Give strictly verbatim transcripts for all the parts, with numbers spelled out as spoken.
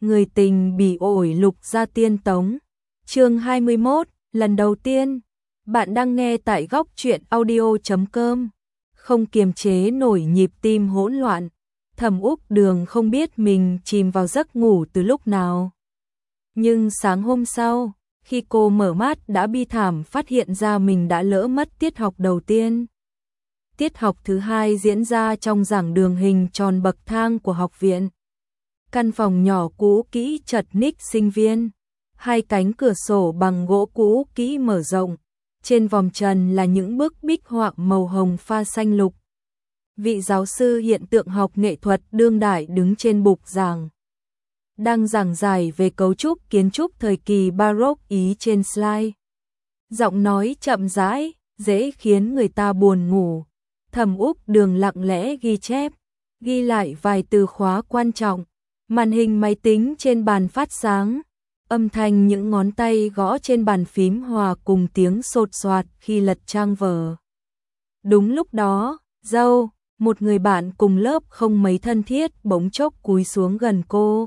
Người tình bị ổi lục gia tiên tống. Chương hai mươi mốt, lần đầu tiên. Bạn đang nghe tại góc truyện audio chấm com. Không kiềm chế nổi nhịp tim hỗn loạn. Thẩm Úc Đường không biết mình chìm vào giấc ngủ từ lúc nào. Nhưng sáng hôm sau, khi cô mở mắt đã bi thảm phát hiện ra mình đã lỡ mất tiết học đầu tiên. Tiết học thứ hai diễn ra trong giảng đường hình tròn bậc thang của học viện. Căn phòng nhỏ cũ kỹ chật ních sinh viên. Hai cánh cửa sổ bằng gỗ cũ kỹ mở rộng. Trên vòm trần là những bức bích họa màu hồng pha xanh lục. Vị giáo sư hiện tượng học nghệ thuật đương đại đứng trên bục giảng. Đang giảng giải về cấu trúc kiến trúc thời kỳ Baroque Ý trên slide. Giọng nói chậm rãi, dễ khiến người ta buồn ngủ. Thẩm Úc Đường lặng lẽ ghi chép, ghi lại vài từ khóa quan trọng. Màn hình máy tính trên bàn phát sáng, âm thanh những ngón tay gõ trên bàn phím hòa cùng tiếng sột soạt khi lật trang vở. Đúng lúc đó, Dâu, một người bạn cùng lớp không mấy thân thiết bỗng chốc cúi xuống gần cô.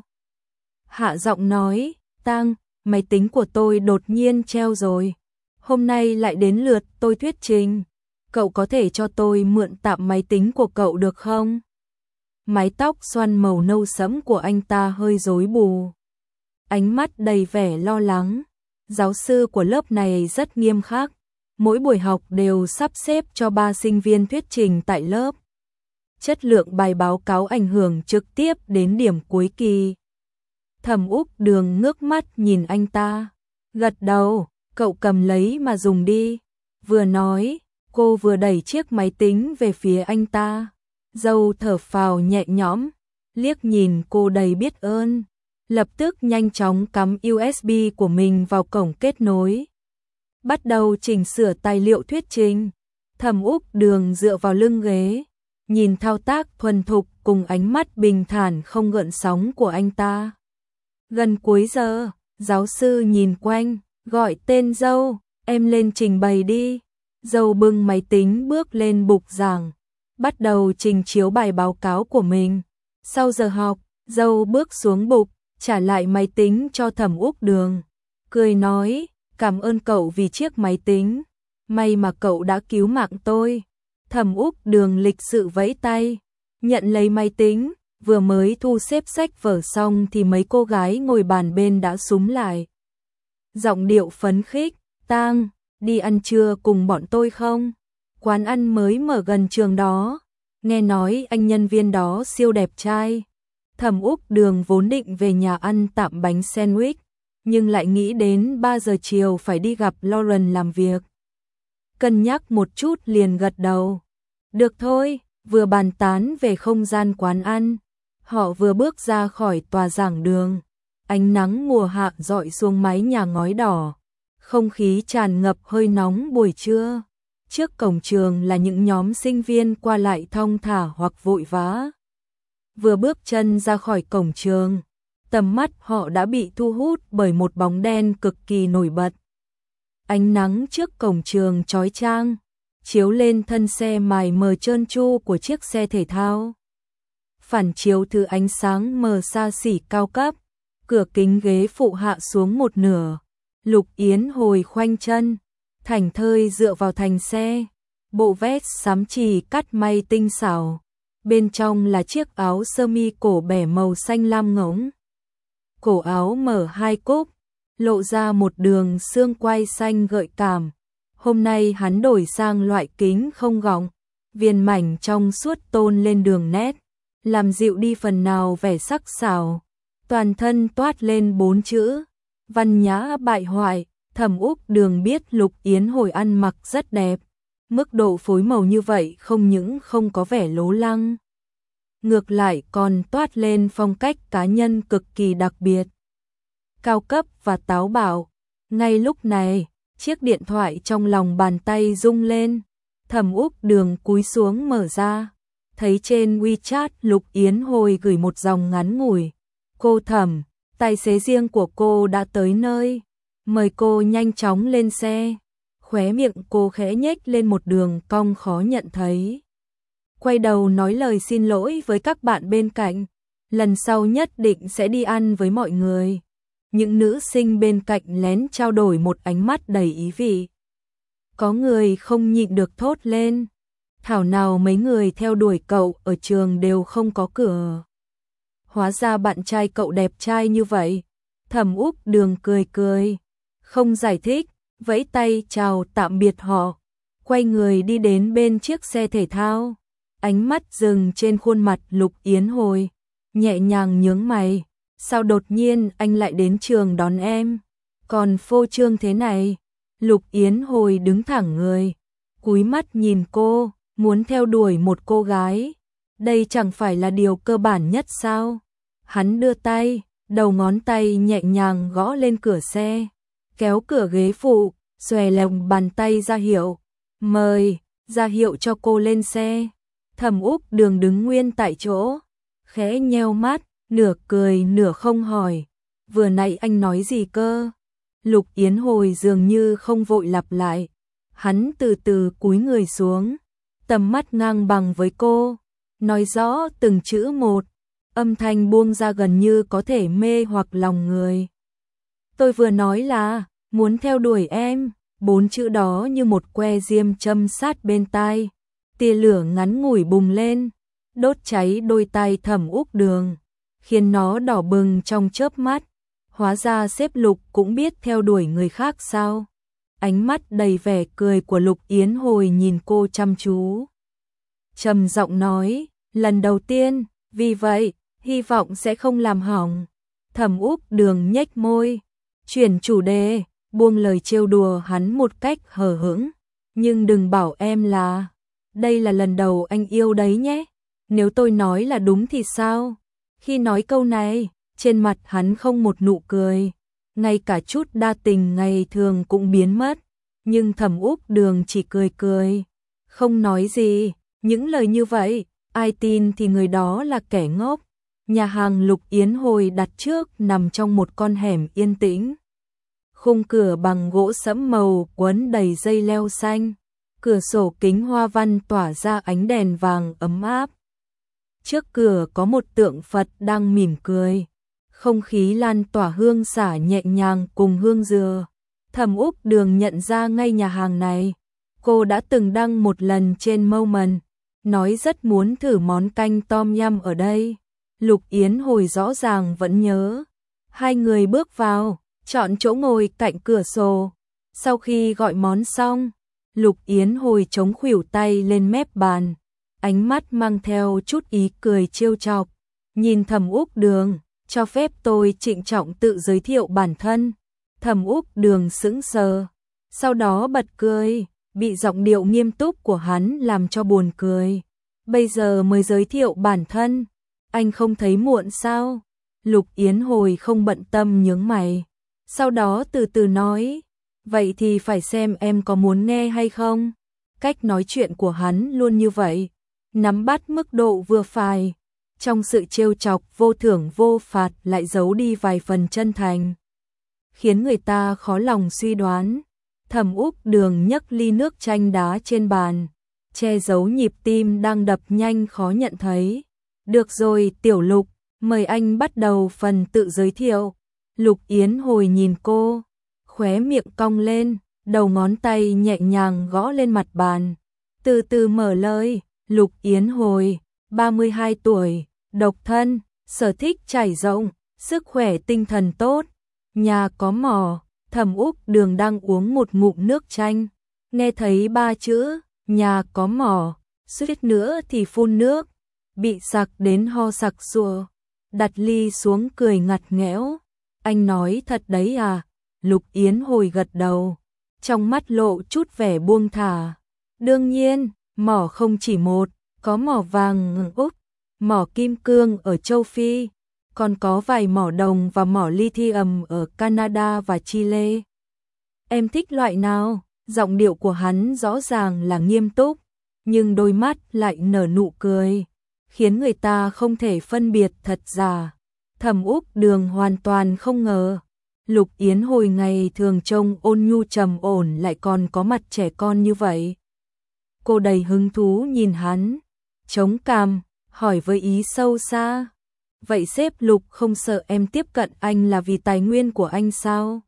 Hạ giọng nói, Tang, máy tính của tôi đột nhiên treo rồi. Hôm nay lại đến lượt tôi thuyết trình. Cậu có thể cho tôi mượn tạm máy tính của cậu được không? Mái tóc xoăn màu nâu sẫm của anh ta hơi rối bù. Ánh mắt đầy vẻ lo lắng. Giáo sư của lớp này rất nghiêm khắc. Mỗi buổi học đều sắp xếp cho ba sinh viên thuyết trình tại lớp. Chất lượng bài báo cáo ảnh hưởng trực tiếp đến điểm cuối kỳ. Thẩm Úc Đường ngước mắt nhìn anh ta. Gật đầu, cậu cầm lấy mà dùng đi. Vừa nói, cô vừa đẩy chiếc máy tính về phía anh ta. Dâu thở phào nhẹ nhõm, liếc nhìn cô đầy biết ơn. Lập tức nhanh chóng cắm u ét bê của mình vào cổng kết nối. Bắt đầu chỉnh sửa tài liệu thuyết trình. Thẩm Úc Đường dựa vào lưng ghế, nhìn thao tác thuần thục cùng ánh mắt bình thản không gợn sóng của anh ta. Gần cuối giờ, giáo sư nhìn quanh, gọi tên Dâu, em lên trình bày đi. Dâu bưng máy tính bước lên bục giảng, bắt đầu trình chiếu bài báo cáo của mình. Sau giờ học, Dâu bước xuống bục, trả lại máy tính cho Thẩm Úc Đường. Cười nói, cảm ơn cậu vì chiếc máy tính. May mà cậu đã cứu mạng tôi. Thẩm Úc Đường lịch sự vẫy tay, nhận lấy máy tính. Vừa mới thu xếp sách vở xong thì mấy cô gái ngồi bàn bên đã súm lại. Giọng điệu phấn khích, Tang, đi ăn trưa cùng bọn tôi không? Quán ăn mới mở gần trường đó. Nghe nói anh nhân viên đó siêu đẹp trai. Thẩm Úc Đường vốn định về nhà ăn tạm bánh sandwich, nhưng lại nghĩ đến ba giờ chiều phải đi gặp Lauren làm việc. Cân nhắc một chút liền gật đầu. Được thôi, vừa bàn tán về không gian quán ăn. Họ vừa bước ra khỏi tòa giảng đường. Ánh nắng mùa hạ rọi xuống mái nhà ngói đỏ. Không khí tràn ngập hơi nóng buổi trưa. Trước cổng trường là những nhóm sinh viên qua lại thong thả hoặc vội vã. Vừa bước chân ra khỏi cổng trường, tầm mắt họ đã bị thu hút bởi một bóng đen cực kỳ nổi bật. Ánh nắng trước cổng trường chói chang, chiếu lên thân xe mài mờ trơn tru của chiếc xe thể thao. Phản chiếu thứ ánh sáng mờ xa xỉ cao cấp, cửa kính ghế phụ hạ xuống một nửa. Lục Yến Hồi khoanh chân, thảnh thơi dựa vào thành xe, bộ vest xám chì cắt may tinh xảo. Bên trong là chiếc áo sơ mi cổ bẻ màu xanh lam ngỗng. Cổ áo mở hai cúc, lộ ra một đường xương quai xanh gợi cảm. Hôm nay hắn đổi sang loại kính không gọng, viền mảnh trong suốt tôn lên đường nét, làm dịu đi phần nào vẻ sắc sảo. Toàn thân toát lên bốn chữ, văn nhã bại hoại. Thẩm Úc Đường biết Lục Yến Hồi ăn mặc rất đẹp. Mức độ phối màu như vậy không những không có vẻ lố lăng, ngược lại còn toát lên phong cách cá nhân cực kỳ đặc biệt, cao cấp và táo bạo. Ngay lúc này, chiếc điện thoại trong lòng bàn tay rung lên. Thẩm Úc Đường cúi xuống mở ra, thấy trên WeChat Lục Yến Hồi gửi một dòng ngắn ngủi. Cô Thẩm, tài xế riêng của cô đã tới nơi, mời cô nhanh chóng lên xe. Khóe miệng cô khẽ nhếch lên một đường cong khó nhận thấy. Quay đầu nói lời xin lỗi với các bạn bên cạnh. lần sau nhất định sẽ đi ăn với mọi người. Những nữ sinh bên cạnh lén trao đổi một ánh mắt đầy ý vị. Có người không nhịn được thốt lên. Thảo nào mấy người theo đuổi cậu ở trường đều không có cửa. Hóa ra bạn trai cậu đẹp trai như vậy. Thẩm Úc Đường cười cười, không giải thích, vẫy tay chào tạm biệt họ, quay người đi đến bên chiếc xe thể thao. Ánh mắt dừng trên khuôn mặt Lục Yến Hồi, nhẹ nhàng nhướng mày, sao đột nhiên anh lại đến trường đón em? Còn phô trương thế này. Lục Yến Hồi đứng thẳng người, cúi mắt nhìn cô, muốn theo đuổi một cô gái, đây chẳng phải là điều cơ bản nhất sao? Hắn đưa tay, đầu ngón tay nhẹ nhàng gõ lên cửa xe, kéo cửa ghế phụ, xòe lòng bàn tay ra hiệu, mời, ra hiệu cho cô lên xe. Thẩm Úc Đường đứng nguyên tại chỗ, khẽ nheo mắt, nửa cười nửa không hỏi, vừa nãy anh nói gì cơ? Lục Yến Hồi dường như không vội lặp lại, hắn từ từ cúi người xuống, tầm mắt ngang bằng với cô, nói rõ từng chữ một, âm thanh buông ra gần như có thể mê hoặc lòng người. Tôi vừa nói là muốn theo đuổi em, bốn chữ đó như một que diêm châm sát bên tai, tia lửa ngắn ngủi bùng lên, đốt cháy đôi tay Thẩm Úc Đường, khiến nó đỏ bừng trong chớp mắt. Hóa ra sếp Lục cũng biết theo đuổi người khác sao? Ánh mắt đầy vẻ cười của Lục Yến Hồi nhìn cô chăm chú, trầm giọng nói, lần đầu tiên, vì vậy, hy vọng sẽ không làm hỏng. Thẩm Úc Đường nhếch môi, chuyển chủ đề, buông lời trêu đùa hắn một cách hờ hững, nhưng đừng bảo em là, đây là lần đầu anh yêu đấy nhé, nếu tôi nói là đúng thì sao? Khi nói câu này, trên mặt hắn không một nụ cười, ngay cả chút đa tình ngày thường cũng biến mất, nhưng Thẩm Úc Đường chỉ cười cười, không nói gì. Những lời như vậy, ai tin thì người đó là kẻ ngốc. Nhà hàng Lục Yến Hồi đặt trước nằm trong một con hẻm yên tĩnh. Khung cửa bằng gỗ sẫm màu quấn đầy dây leo xanh, cửa sổ kính hoa văn tỏa ra ánh đèn vàng ấm áp. Trước cửa có một tượng Phật đang mỉm cười, không khí lan tỏa hương xả nhẹ nhàng cùng hương dừa. Thẩm Úc Đường nhận ra ngay nhà hàng này, cô đã từng đăng một lần trên Moment, nói rất muốn thử món canh tom yum ở đây. Lục Yến Hồi rõ ràng vẫn nhớ. Hai người bước vào, chọn chỗ ngồi cạnh cửa sổ. Sau khi gọi món xong, Lục Yến Hồi chống khuỷu tay lên mép bàn, ánh mắt mang theo chút ý cười trêu chọc, nhìn Thẩm Úc Đường, cho phép tôi trịnh trọng tự giới thiệu bản thân. Thẩm Úc Đường sững sờ, sau đó bật cười, bị giọng điệu nghiêm túc của hắn làm cho buồn cười. Bây giờ mới giới thiệu bản thân, anh không thấy muộn sao? Lục Yến Hồi không bận tâm nhướng mày, sau đó từ từ nói, vậy thì phải xem em có muốn nghe hay không? Cách nói chuyện của hắn luôn như vậy, nắm bắt mức độ vừa phải, trong sự trêu chọc vô thưởng vô phạt lại giấu đi vài phần chân thành, khiến người ta khó lòng suy đoán. Thẩm Úc Đường nhấc ly nước chanh đá trên bàn, che giấu nhịp tim đang đập nhanh khó nhận thấy. Được rồi Tiểu Lục, mời anh bắt đầu phần tự giới thiệu. Lục Yến Hồi nhìn cô, khóe miệng cong lên, đầu ngón tay nhẹ nhàng gõ lên mặt bàn, từ từ mở lời. Lục Yến Hồi, ba mươi hai tuổi, độc thân, sở thích trải rộng, sức khỏe tinh thần tốt, nhà có mỏ. Thẩm Úc Đường đang uống một ngụm nước chanh, nghe thấy ba chữ nhà có mỏ, suýt nữa thì phun nước, bị sặc đến ho sặc sụa, đặt ly xuống cười ngặt nghẽo. Anh nói thật đấy à? Lục Yến Hồi gật đầu, trong mắt lộ chút vẻ buông thả. Đương nhiên, mỏ không chỉ một, có mỏ vàng Úc, mỏ kim cương ở châu Phi, còn có vài mỏ đồng và mỏ lithium ở Canada và Chile. Em thích loại nào? Giọng điệu của hắn rõ ràng là nghiêm túc, nhưng đôi mắt lại nở nụ cười, khiến người ta không thể phân biệt thật giả. Thẩm Úc Đường hoàn toàn không ngờ, Lục Yến Hồi ngày thường trông ôn nhu trầm ổn lại còn có mặt trẻ con như vậy. Cô đầy hứng thú nhìn hắn, chống cằm, hỏi với ý sâu xa, Vậy sếp Lục không sợ em tiếp cận anh là vì tài nguyên của anh sao?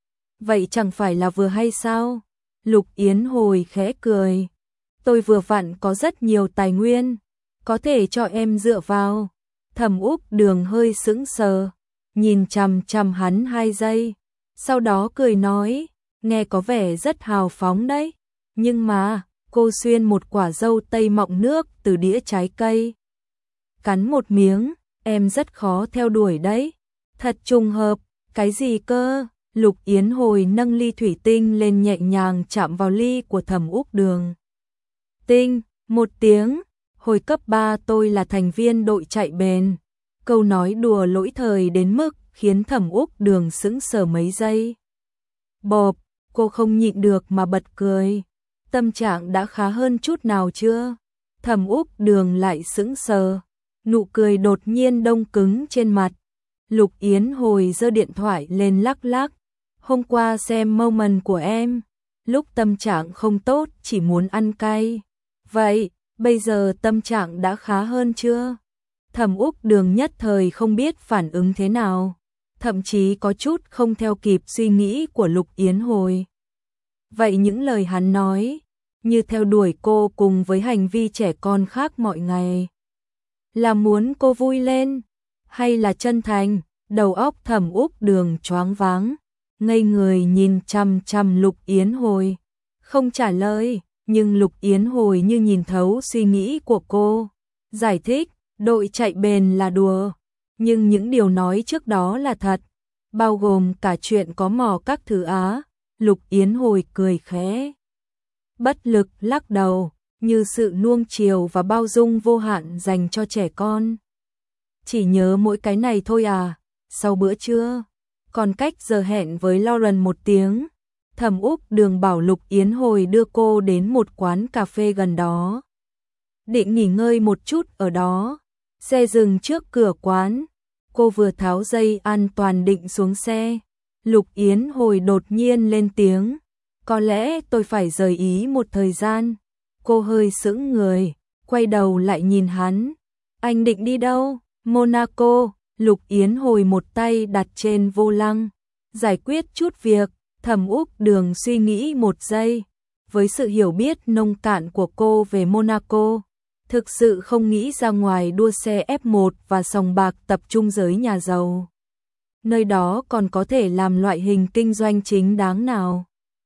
Vậy chẳng phải là vừa hay sao? Lục Yến Hồi khẽ cười. Tôi vừa vặn có rất nhiều tài nguyên, có thể cho em dựa vào. Thẩm Úc Đường hơi sững sờ, nhìn chằm chằm hắn hai giây, sau đó cười nói, nghe có vẻ rất hào phóng đấy, nhưng mà, cô xuyên một quả dâu tây mọng nước từ đĩa trái cây. Cắn một miếng, em rất khó theo đuổi đấy. Thật trùng hợp, cái gì cơ? Lục Yến Hồi nâng ly thủy tinh lên nhẹ nhàng chạm vào ly của Thẩm Úc Đường. Tinh, một tiếng, hồi cấp ba tôi là thành viên đội chạy bền. Câu nói đùa lỗi thời đến mức khiến Thẩm Úc Đường sững sờ mấy giây. Bộp, cô không nhịn được mà bật cười. Tâm trạng đã khá hơn chút nào chưa? Thẩm Úc Đường lại sững sờ, nụ cười đột nhiên đông cứng trên mặt. Lục Yến Hồi giơ điện thoại lên lắc lắc. Hôm qua xem moment của em, lúc tâm trạng không tốt chỉ muốn ăn cay. Vậy, bây giờ tâm trạng đã khá hơn chưa? Thẩm Úc Đường nhất thời không biết phản ứng thế nào, thậm chí có chút không theo kịp suy nghĩ của Lục Yến Hồi. Vậy những lời hắn nói, như theo đuổi cô cùng với hành vi trẻ con khác mọi ngày, là muốn cô vui lên, hay là chân thành? Đầu óc Thẩm Úc Đường choáng váng, ngây người nhìn chằm chằm Lục Yến Hồi, không trả lời, nhưng Lục Yến Hồi như nhìn thấu suy nghĩ của cô, giải thích, đội chạy bền là đùa, nhưng những điều nói trước đó là thật, bao gồm cả chuyện có mỏ các thứ á. Lục Yến Hồi cười khẽ, bất lực lắc đầu, như sự nuông chiều và bao dung vô hạn dành cho trẻ con. Chỉ nhớ mỗi cái này thôi à? Sau bữa trưa, còn cách giờ hẹn với Lauren một tiếng, Thẩm Úc Đường bảo Lục Yến Hồi đưa cô đến một quán cà phê gần đó. Định nghỉ ngơi một chút ở đó, xe dừng trước cửa quán, cô vừa tháo dây an toàn định xuống xe. Lục Yến Hồi đột nhiên lên tiếng, có lẽ tôi phải rời ý một thời gian. Cô hơi sững người, quay đầu lại nhìn hắn. Anh định đi đâu? Monaco. Lục Yến Hồi một tay đặt trên vô lăng, giải quyết chút việc. Thẩm Úc Đường suy nghĩ một giây, với sự hiểu biết nông cạn của cô về Monaco, thực sự không nghĩ ra ngoài đua xe ép một và sòng bạc tập trung giới nhà giàu. Nơi đó còn có thể làm loại hình kinh doanh chính đáng nào.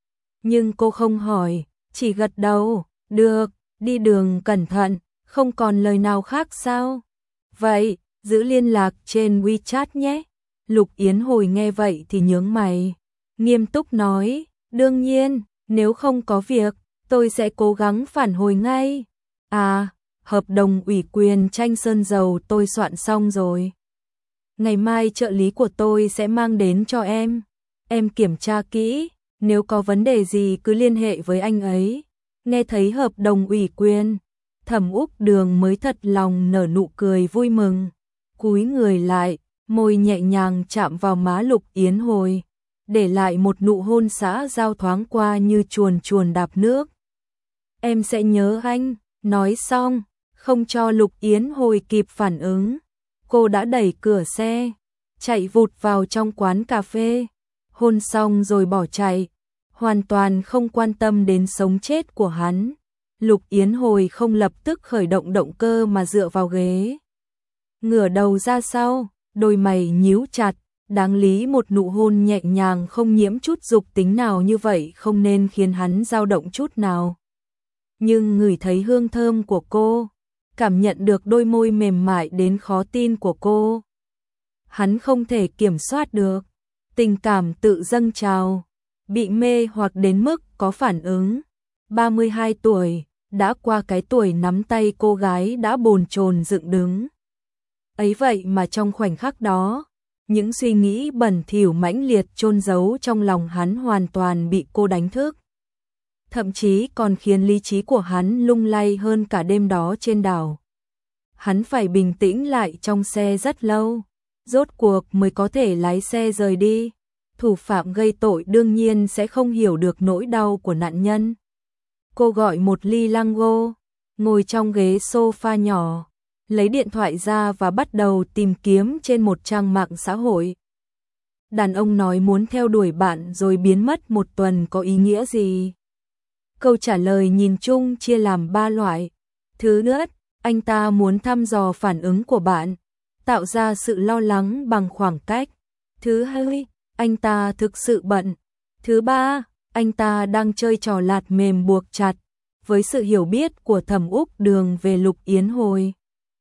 Nhưng cô không hỏi, chỉ gật đầu, được, đi đường cẩn thận, không còn lời nào khác sao? Vậy, giữ liên lạc trên WeChat nhé. Lục Yến Hồi nghe vậy thì nhướng mày, nghiêm túc nói, đương nhiên, nếu không có việc, tôi sẽ cố gắng phản hồi ngay. À, hợp đồng ủy quyền tranh sơn dầu tôi soạn xong rồi. Ngày mai trợ lý của tôi sẽ mang đến cho em. Em kiểm tra kỹ, nếu có vấn đề gì cứ liên hệ với anh ấy. Nghe thấy hợp đồng ủy quyền, Thẩm Úc Đường mới thật lòng nở nụ cười vui mừng, cúi người lại, môi nhẹ nhàng chạm vào má Lục Yến Hồi, để lại một nụ hôn xã giao thoáng qua như chuồn chuồn đạp nước. Em sẽ nhớ anh. Nói xong, không cho Lục Yến Hồi kịp phản ứng, cô đã đẩy cửa xe, chạy vụt vào trong quán cà phê, hôn xong rồi bỏ chạy, hoàn toàn không quan tâm đến sống chết của hắn. Lục Yến Hồi không lập tức khởi động động cơ mà dựa vào ghế, ngửa đầu ra sau, đôi mày nhíu chặt, đáng lý một nụ hôn nhẹ nhàng không nhiễm chút dục tính nào như vậy không nên khiến hắn dao động chút nào. Nhưng ngửi thấy hương thơm của cô, cảm nhận được đôi môi mềm mại đến khó tin của cô, hắn không thể kiểm soát được, tình cảm tự dâng trào, bị mê hoặc đến mức có phản ứng. ba mươi hai tuổi, đã qua cái tuổi nắm tay cô gái đã bồn chồn dựng đứng. Ấy vậy mà trong khoảnh khắc đó, những suy nghĩ bẩn thỉu mãnh liệt chôn giấu trong lòng hắn hoàn toàn bị cô đánh thức. Thậm chí còn khiến lý trí của hắn lung lay hơn cả đêm đó trên đảo. Hắn phải bình tĩnh lại trong xe rất lâu, rốt cuộc mới có thể lái xe rời đi. Thủ phạm gây tội đương nhiên sẽ không hiểu được nỗi đau của nạn nhân. Cô gọi một ly Lango, ngồi trong ghế sofa nhỏ, lấy điện thoại ra và bắt đầu tìm kiếm trên một trang mạng xã hội. Đàn ông nói muốn theo đuổi bạn rồi biến mất một tuần có ý nghĩa gì? Câu trả lời nhìn chung chia làm ba loại. Thứ nhất, anh ta muốn thăm dò phản ứng của bạn, tạo ra sự lo lắng bằng khoảng cách. Thứ hai, anh ta thực sự bận. Thứ ba, anh ta đang chơi trò lạt mềm buộc chặt. Với sự hiểu biết của Thẩm Úc Đường về Lục Yến Hồi,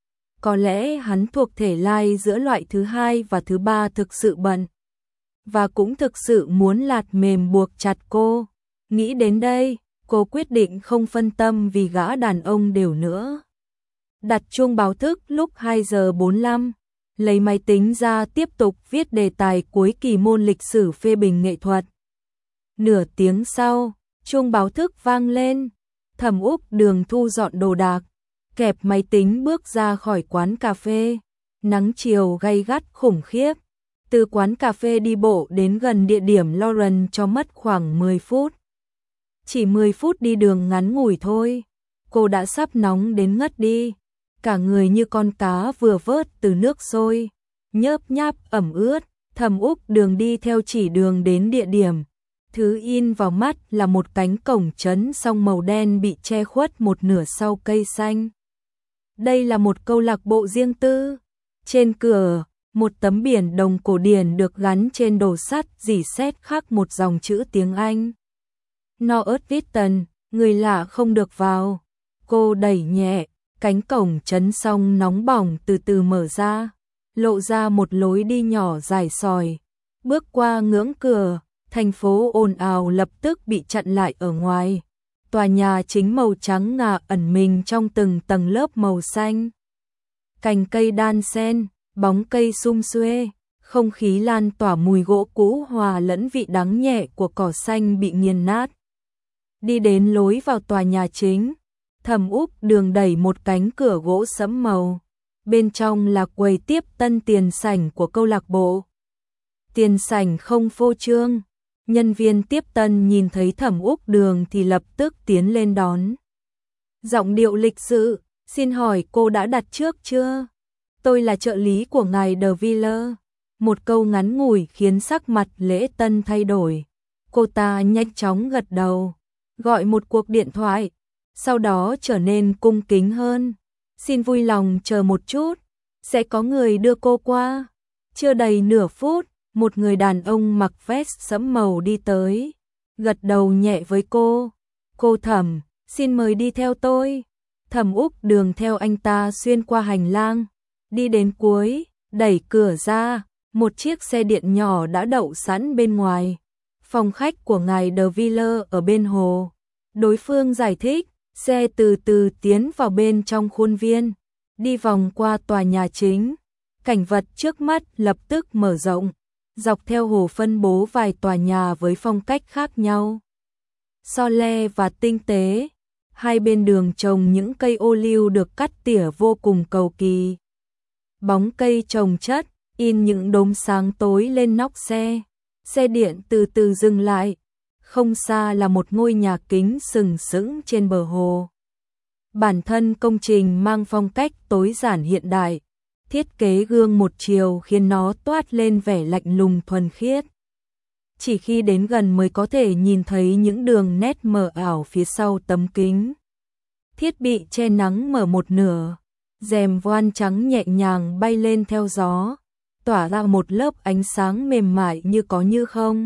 có lẽ hắn thuộc thể lai giữa loại thứ hai và thứ ba, thực sự bận và cũng thực sự muốn lạt mềm buộc chặt cô. Nghĩ đến đây, cô quyết định không phân tâm vì gã đàn ông đều nữa. Đặt chuông báo thức lúc hai giờ bốn mươi lăm, lấy máy tính ra tiếp tục viết đề tài cuối kỳ môn lịch sử phê bình nghệ thuật. Nửa tiếng sau, chuông báo thức vang lên. Thẩm Úc Đường thu dọn đồ đạc, kẹp máy tính bước ra khỏi quán cà phê. Nắng chiều gay gắt khủng khiếp. Từ quán cà phê đi bộ đến gần địa điểm Lauren cho mất khoảng mười phút. Chỉ mười phút đi đường ngắn ngủi thôi, cô đã sắp nóng đến ngất đi. Cả người như con cá vừa vớt từ nước sôi, nhớp nháp ẩm ướt. Thẩm Úc Đường đi theo chỉ đường đến địa điểm. Thứ in vào mắt là một cánh cổng trấn song màu đen bị che khuất một nửa sau cây xanh. Đây là một câu lạc bộ riêng tư. Trên cửa, một tấm biển đồng cổ điển được gắn trên đồ sắt rỉ sét khắc một dòng chữ tiếng Anh. North Witten, người lạ không được vào. Cô đẩy nhẹ, cánh cổng trấn song nóng bỏng từ từ mở ra, lộ ra một lối đi nhỏ dài sỏi. Bước qua ngưỡng cửa, thành phố ồn ào lập tức bị chặn lại ở ngoài. Tòa nhà chính màu trắng ngà ẩn mình trong từng tầng lớp màu xanh. Cành cây đan xen, bóng cây sum xuê, không khí lan tỏa mùi gỗ cũ hòa lẫn vị đắng nhẹ của cỏ xanh bị nghiền nát. Đi đến lối vào tòa nhà chính, Thẩm Úc Đường đẩy một cánh cửa gỗ sẫm màu. Bên trong là quầy tiếp tân tiền sảnh của câu lạc bộ. Tiền sảnh không phô trương. Nhân viên tiếp tân nhìn thấy Thẩm Úc Đường thì lập tức tiến lên đón. Giọng điệu lịch sự, xin hỏi cô đã đặt trước chưa? Tôi là trợ lý của ngài De Villers. Một câu ngắn ngủi khiến sắc mặt Lễ Tân thay đổi. Cô ta nhanh chóng gật đầu, gọi một cuộc điện thoại, sau đó trở nên cung kính hơn. Xin vui lòng chờ một chút, sẽ có người đưa cô qua. Chưa đầy nửa phút, một người đàn ông mặc vest sẫm màu đi tới, gật đầu nhẹ với cô. Cô Thẩm, xin mời đi theo tôi. Thẩm Úc Đường theo anh ta xuyên qua hành lang, đi đến cuối, đẩy cửa ra, một chiếc xe điện nhỏ đã đậu sẵn bên ngoài. Phòng khách của ngài De Villers ở bên hồ. Đối phương giải thích, xe từ từ tiến vào bên trong khuôn viên, đi vòng qua tòa nhà chính. Cảnh vật trước mắt lập tức mở rộng, dọc theo hồ phân bố vài tòa nhà với phong cách khác nhau. So le và tinh tế, hai bên đường trồng những cây ô liu được cắt tỉa vô cùng cầu kỳ. Bóng cây trồng chất, in những đốm sáng tối lên nóc xe. Xe điện từ từ dừng lại. Không xa là một ngôi nhà kính sừng sững trên bờ hồ. Bản thân công trình mang phong cách tối giản hiện đại. Thiết kế gương một chiều khiến nó toát lên vẻ lạnh lùng thuần khiết. Chỉ khi đến gần mới có thể nhìn thấy những đường nét mờ ảo phía sau tấm kính. Thiết bị che nắng mở một nửa, rèm voan trắng nhẹ nhàng bay lên theo gió, tỏa ra một lớp ánh sáng mềm mại như có như không.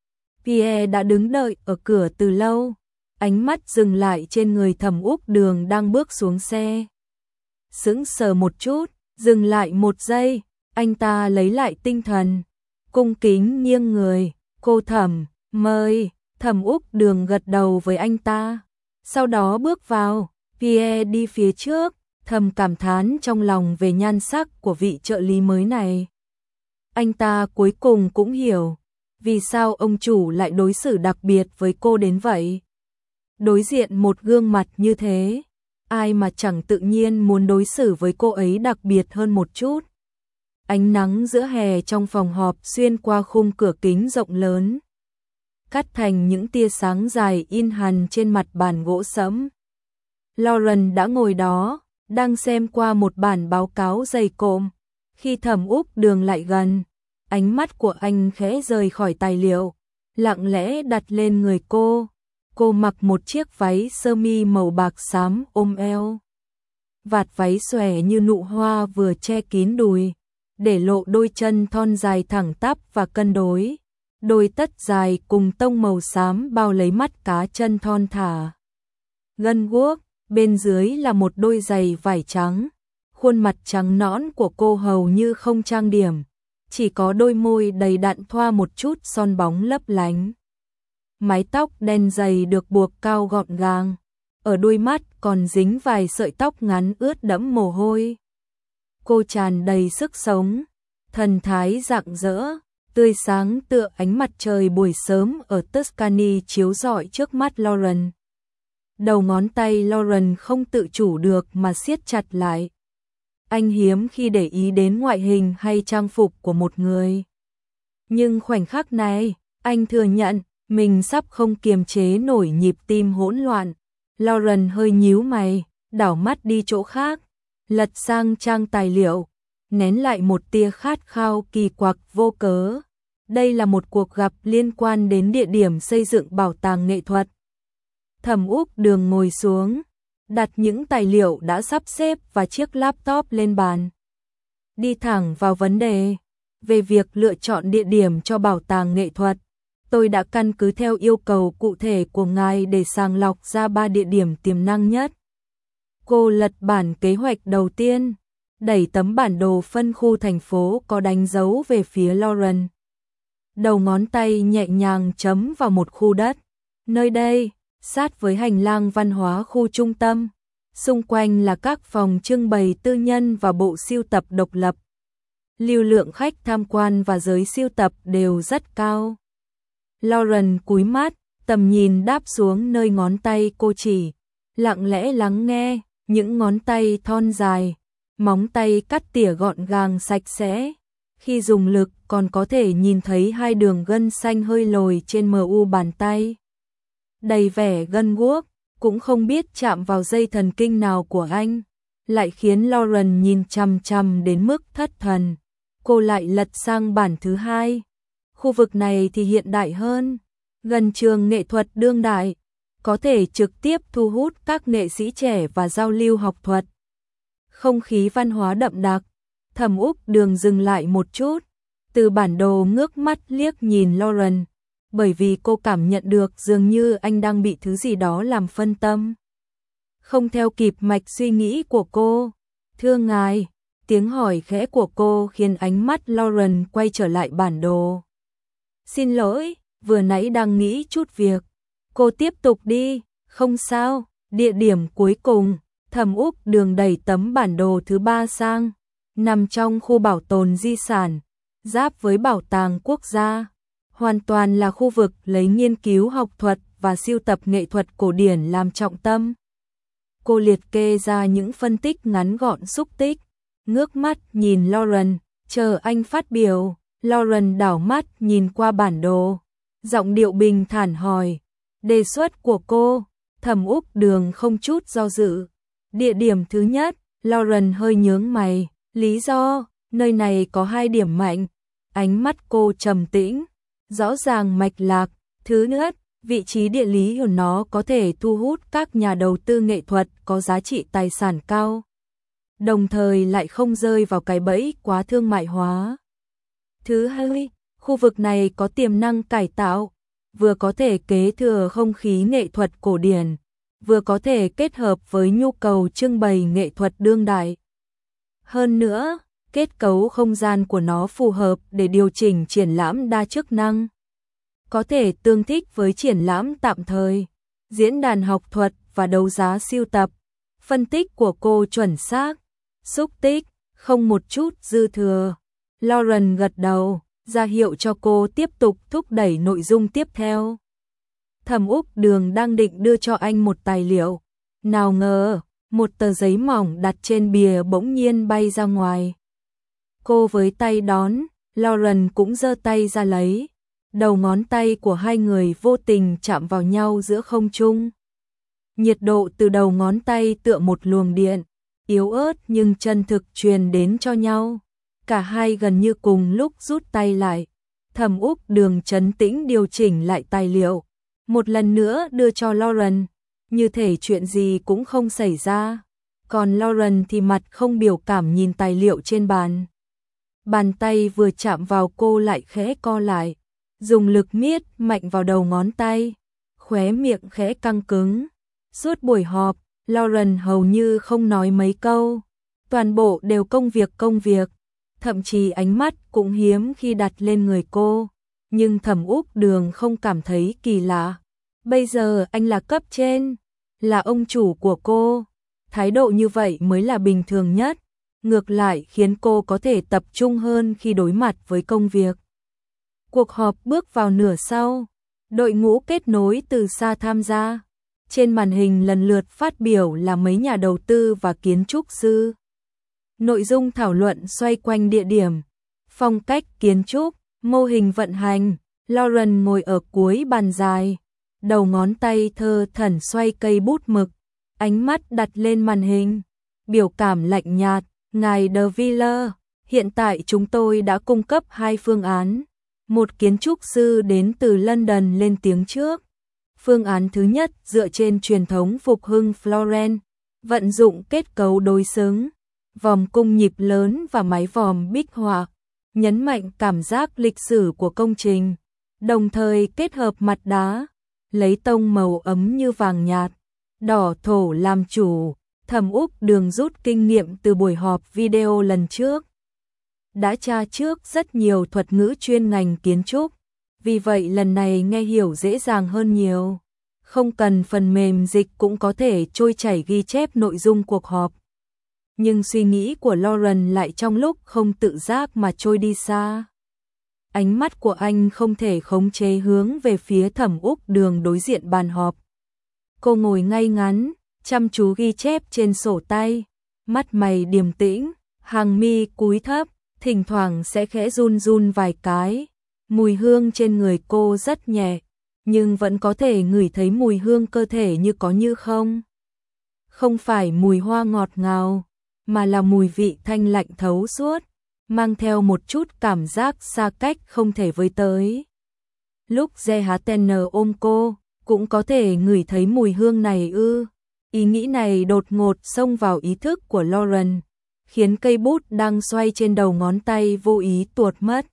Pierre đã đứng đợi ở cửa từ lâu, ánh mắt dừng lại trên người Thẩm Úc Đường đang bước xuống xe. Sững sờ một chút, dừng lại một giây, anh ta lấy lại tinh thần, cung kính nghiêng người. Cô Thẩm, mời. Thẩm Úc Đường gật đầu với anh ta, sau đó bước vào. Pierre đi phía trước, thầm cảm thán trong lòng về nhan sắc của vị trợ lý mới này. Anh ta cuối cùng cũng hiểu vì sao ông chủ lại đối xử đặc biệt với cô đến vậy. Đối diện một gương mặt như thế, ai mà chẳng tự nhiên muốn đối xử với cô ấy đặc biệt hơn một chút. Ánh nắng giữa hè trong phòng họp xuyên qua khung cửa kính rộng lớn, cắt thành những tia sáng dài in hằn trên mặt bàn gỗ sẫm. Lauren đã ngồi đó, đang xem qua một bản báo cáo dày cộm. Khi Thẩm Úc Đường lại gần, ánh mắt của anh khẽ rời khỏi tài liệu, lặng lẽ đặt lên người cô. Cô mặc một chiếc váy sơ mi màu bạc xám ôm eo. Vạt váy xòe như nụ hoa vừa che kín đùi, để lộ đôi chân thon dài thẳng tắp và cân đối. Đôi tất dài cùng tông màu xám bao lấy mắt cá chân thon thả. Gân guốc, bên dưới là một đôi giày vải trắng. Khuôn mặt trắng nõn của cô hầu như không trang điểm, chỉ có đôi môi đầy đặn thoa một chút son bóng lấp lánh. Mái tóc đen dày được buộc cao gọn gàng, ở đuôi mắt còn dính vài sợi tóc ngắn ướt đẫm mồ hôi. Cô tràn đầy sức sống, thần thái rạng rỡ, tươi sáng tựa ánh mặt trời buổi sớm ở Tuscany chiếu rọi trước mắt Lauren. Đầu ngón tay Lauren không tự chủ được mà siết chặt lại. Anh hiếm khi để ý đến ngoại hình hay trang phục của một người. Nhưng khoảnh khắc này, anh thừa nhận mình sắp không kiềm chế nổi nhịp tim hỗn loạn. Lauren hơi nhíu mày, đảo mắt đi chỗ khác, lật sang trang tài liệu, nén lại một tia khát khao kỳ quặc vô cớ. Đây là một cuộc gặp liên quan đến địa điểm xây dựng bảo tàng nghệ thuật. Thẩm Úc Đường ngồi xuống, đặt những tài liệu đã sắp xếp và chiếc laptop lên bàn. Đi thẳng vào vấn đề, về việc lựa chọn địa điểm cho bảo tàng nghệ thuật. Tôi đã căn cứ theo yêu cầu cụ thể của ngài để sàng lọc ra ba địa điểm tiềm năng nhất. Cô lật bản kế hoạch đầu tiên, đẩy tấm bản đồ phân khu thành phố có đánh dấu về phía Lauren. Đầu ngón tay nhẹ nhàng chấm vào một khu đất. Nơi đây, sát với hành lang văn hóa khu trung tâm, xung quanh là các phòng trưng bày tư nhân và bộ sưu tập độc lập. Lưu lượng khách tham quan và giới sưu tập đều rất cao. Lauren cúi mắt, tầm nhìn đáp xuống nơi ngón tay cô chỉ, lặng lẽ lắng nghe, những ngón tay thon dài, móng tay cắt tỉa gọn gàng sạch sẽ. Khi dùng lực còn có thể nhìn thấy hai đường gân xanh hơi lồi trên mờ u bàn tay. Đầy vẻ gân guốc, cũng không biết chạm vào dây thần kinh nào của anh, lại khiến Lauren nhìn chằm chằm đến mức thất thần. Cô lại lật sang bản thứ hai. Khu vực này thì hiện đại hơn, gần trường nghệ thuật đương đại, có thể trực tiếp thu hút các nghệ sĩ trẻ và giao lưu học thuật. Không khí văn hóa đậm đặc. Thẩm Úc Đường dừng lại một chút, từ bản đồ ngước mắt liếc nhìn Lauren, bởi vì cô cảm nhận được dường như anh đang bị thứ gì đó làm phân tâm. Không theo kịp mạch suy nghĩ của cô. Thưa ngài, tiếng hỏi khẽ của cô khiến ánh mắt Lauren quay trở lại bản đồ. Xin lỗi, vừa nãy đang nghĩ chút việc. Cô tiếp tục đi, không sao. Địa điểm cuối cùng, Thẩm Úc Đường đẩy tấm bản đồ thứ ba sang, nằm trong khu bảo tồn di sản, giáp với bảo tàng quốc gia. Hoàn toàn là khu vực lấy nghiên cứu học thuật và sưu tập nghệ thuật cổ điển làm trọng tâm. Cô liệt kê ra những phân tích ngắn gọn xúc tích, ngước mắt nhìn Lauren, chờ anh phát biểu. Lauren đảo mắt nhìn qua bản đồ, giọng điệu bình thản hỏi, đề xuất của cô. Thẩm Úc Đường không chút do dự. Địa điểm thứ nhất, Lauren hơi nhướng mày, lý do, nơi này có hai điểm mạnh. Ánh mắt cô trầm tĩnh, rõ ràng mạch lạc. Thứ nhất, vị trí địa lý của nó có thể thu hút các nhà đầu tư nghệ thuật có giá trị tài sản cao, đồng thời lại không rơi vào cái bẫy quá thương mại hóa. Thứ hai, khu vực này có tiềm năng cải tạo, vừa có thể kế thừa không khí nghệ thuật cổ điển, vừa có thể kết hợp với nhu cầu trưng bày nghệ thuật đương đại. Hơn nữa, kết cấu không gian của nó phù hợp để điều chỉnh triển lãm đa chức năng, có thể tương thích với triển lãm tạm thời, diễn đàn học thuật và đấu giá sưu tập. Phân tích của cô chuẩn xác, xúc tích, không một chút dư thừa. Lauren gật đầu, ra hiệu cho cô tiếp tục thúc đẩy nội dung tiếp theo. Thẩm Úc Đường đang định đưa cho anh một tài liệu, nào ngờ, một tờ giấy mỏng đặt trên bìa bỗng nhiên bay ra ngoài. Cô với tay đón, Lauren cũng giơ tay ra lấy. Đầu ngón tay của hai người vô tình chạm vào nhau giữa không trung. Nhiệt độ từ đầu ngón tay tựa một luồng điện, yếu ớt nhưng chân thực truyền đến cho nhau. Cả hai gần như cùng lúc rút tay lại. Thẩm Úc Đường trấn tĩnh điều chỉnh lại tài liệu, một lần nữa đưa cho Lauren, như thể chuyện gì cũng không xảy ra. Còn Lauren thì mặt không biểu cảm nhìn tài liệu trên bàn. Bàn tay vừa chạm vào cô lại khẽ co lại, dùng lực miết mạnh vào đầu ngón tay, khóe miệng khẽ căng cứng. Suốt buổi họp, Lauren hầu như không nói mấy câu, toàn bộ đều công việc công việc, thậm chí ánh mắt cũng hiếm khi đặt lên người cô, nhưng Thẩm Úc Đường không cảm thấy kỳ lạ. Bây giờ anh là cấp trên, là ông chủ của cô, thái độ như vậy mới là bình thường nhất, ngược lại khiến cô có thể tập trung hơn khi đối mặt với công việc. Cuộc họp bước vào nửa sau, đội ngũ kết nối từ xa tham gia. Trên màn hình lần lượt phát biểu là mấy nhà đầu tư và kiến trúc sư. Nội dung thảo luận xoay quanh địa điểm, phong cách kiến trúc, mô hình vận hành. Lauren ngồi ở cuối bàn dài, đầu ngón tay thơ thẩn xoay cây bút mực, ánh mắt đặt lên màn hình, biểu cảm lạnh nhạt. Ngài De Villers, hiện tại chúng tôi đã cung cấp hai phương án. Một kiến trúc sư đến từ London lên tiếng trước. Phương án thứ nhất dựa trên truyền thống phục hưng Florence, vận dụng kết cấu đối xứng, vòm cung nhịp lớn và mái vòm bích họa, nhấn mạnh cảm giác lịch sử của công trình, đồng thời kết hợp mặt đá, lấy tông màu ấm như vàng nhạt, đỏ thổ làm chủ. Thẩm Úc Đường rút kinh nghiệm từ buổi họp video lần trước, đã tra trước rất nhiều thuật ngữ chuyên ngành kiến trúc, vì vậy lần này nghe hiểu dễ dàng hơn nhiều. Không cần phần mềm dịch cũng có thể trôi chảy ghi chép nội dung cuộc họp. Nhưng suy nghĩ của Lauren lại trong lúc không tự giác mà trôi đi xa. Ánh mắt của anh không thể khống chế hướng về phía Thẩm Úc Đường đối diện bàn họp. Cô ngồi ngay ngắn, chăm chú ghi chép trên sổ tay, mắt mày điềm tĩnh, hàng mi cúi thấp, thỉnh thoảng sẽ khẽ run run vài cái. Mùi hương trên người cô rất nhẹ, nhưng vẫn có thể ngửi thấy mùi hương cơ thể như có như không. Không phải mùi hoa ngọt ngào, mà là mùi vị thanh lạnh thấu suốt, mang theo một chút cảm giác xa cách không thể với tới. Lúc Jehaten ôm cô, cũng có thể ngửi thấy mùi hương này ư. Ý nghĩ này đột ngột xông vào ý thức của Lauren, khiến cây bút đang xoay trên đầu ngón tay vô ý tuột mất.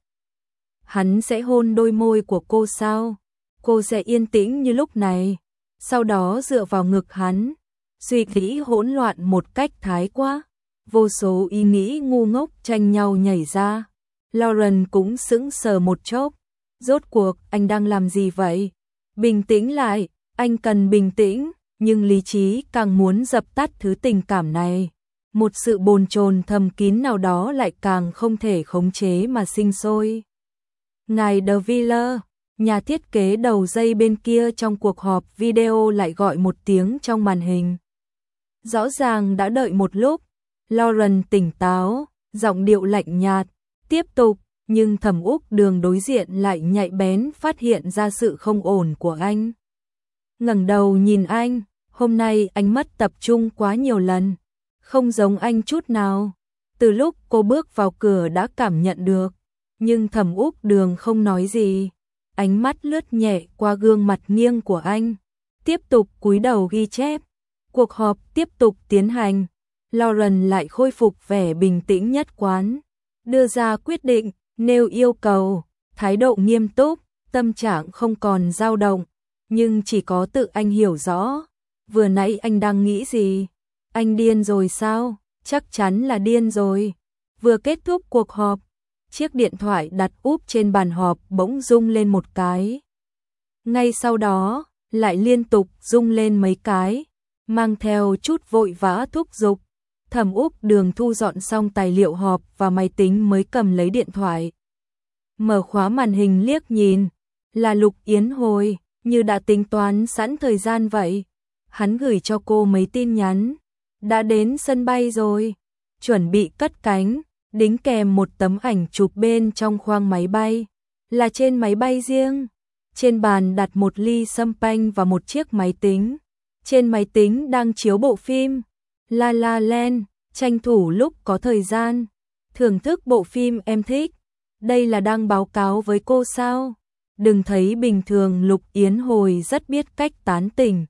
Hắn sẽ hôn đôi môi của cô sao? Cô sẽ yên tĩnh như lúc này, sau đó dựa vào ngực hắn, suy nghĩ hỗn loạn một cách thái quá. Vô số ý nghĩ ngu ngốc tranh nhau nhảy ra. Lauren cũng sững sờ một chốc. Rốt cuộc anh đang làm gì vậy? Bình tĩnh lại, anh cần bình tĩnh. Nhưng lý trí càng muốn dập tắt thứ tình cảm này. Một sự bồn chồn thầm kín nào đó lại càng không thể khống chế mà sinh sôi. Ngài De Villers, nhà thiết kế đầu dây bên kia trong cuộc họp video lại gọi một tiếng trong màn hình. Rõ ràng đã đợi một lúc, Lauren tỉnh táo, giọng điệu lạnh nhạt, tiếp tục, nhưng Thẩm Úc Đường đối diện lại nhạy bén phát hiện ra sự không ổn của anh. Ngẩng đầu nhìn anh, hôm nay anh mất tập trung quá nhiều lần, không giống anh chút nào. Từ lúc cô bước vào cửa đã cảm nhận được, nhưng Thẩm Úc Đường không nói gì, ánh mắt lướt nhẹ qua gương mặt nghiêng của anh, tiếp tục cúi đầu ghi chép. Cuộc họp tiếp tục tiến hành, Lauren lại khôi phục vẻ bình tĩnh nhất quán, đưa ra quyết định, nêu yêu cầu, thái độ nghiêm túc, tâm trạng không còn dao động, nhưng chỉ có tự anh hiểu rõ. Vừa nãy anh đang nghĩ gì? Anh điên rồi sao? Chắc chắn là điên rồi. Vừa kết thúc cuộc họp, chiếc điện thoại đặt úp trên bàn họp bỗng rung lên một cái. Ngay sau đó, lại liên tục rung lên mấy cái, mang theo chút vội vã thúc giục. Thẩm Úc Đường thu dọn xong tài liệu họp và máy tính mới cầm lấy điện thoại. Mở khóa màn hình liếc nhìn, là Lục Yến Hồi, như đã tính toán sẵn thời gian vậy. Hắn gửi cho cô mấy tin nhắn, đã đến sân bay rồi, chuẩn bị cất cánh, đính kèm một tấm ảnh chụp bên trong khoang máy bay, là trên máy bay riêng. Trên bàn đặt một ly champagne và một chiếc máy tính. Trên máy tính đang chiếu bộ phim La La Land, tranh thủ lúc có thời gian, thưởng thức bộ phim em thích. Đây là đang báo cáo với cô sao? Đừng thấy bình thường Lục Yến Hồi rất biết cách tán tỉnh.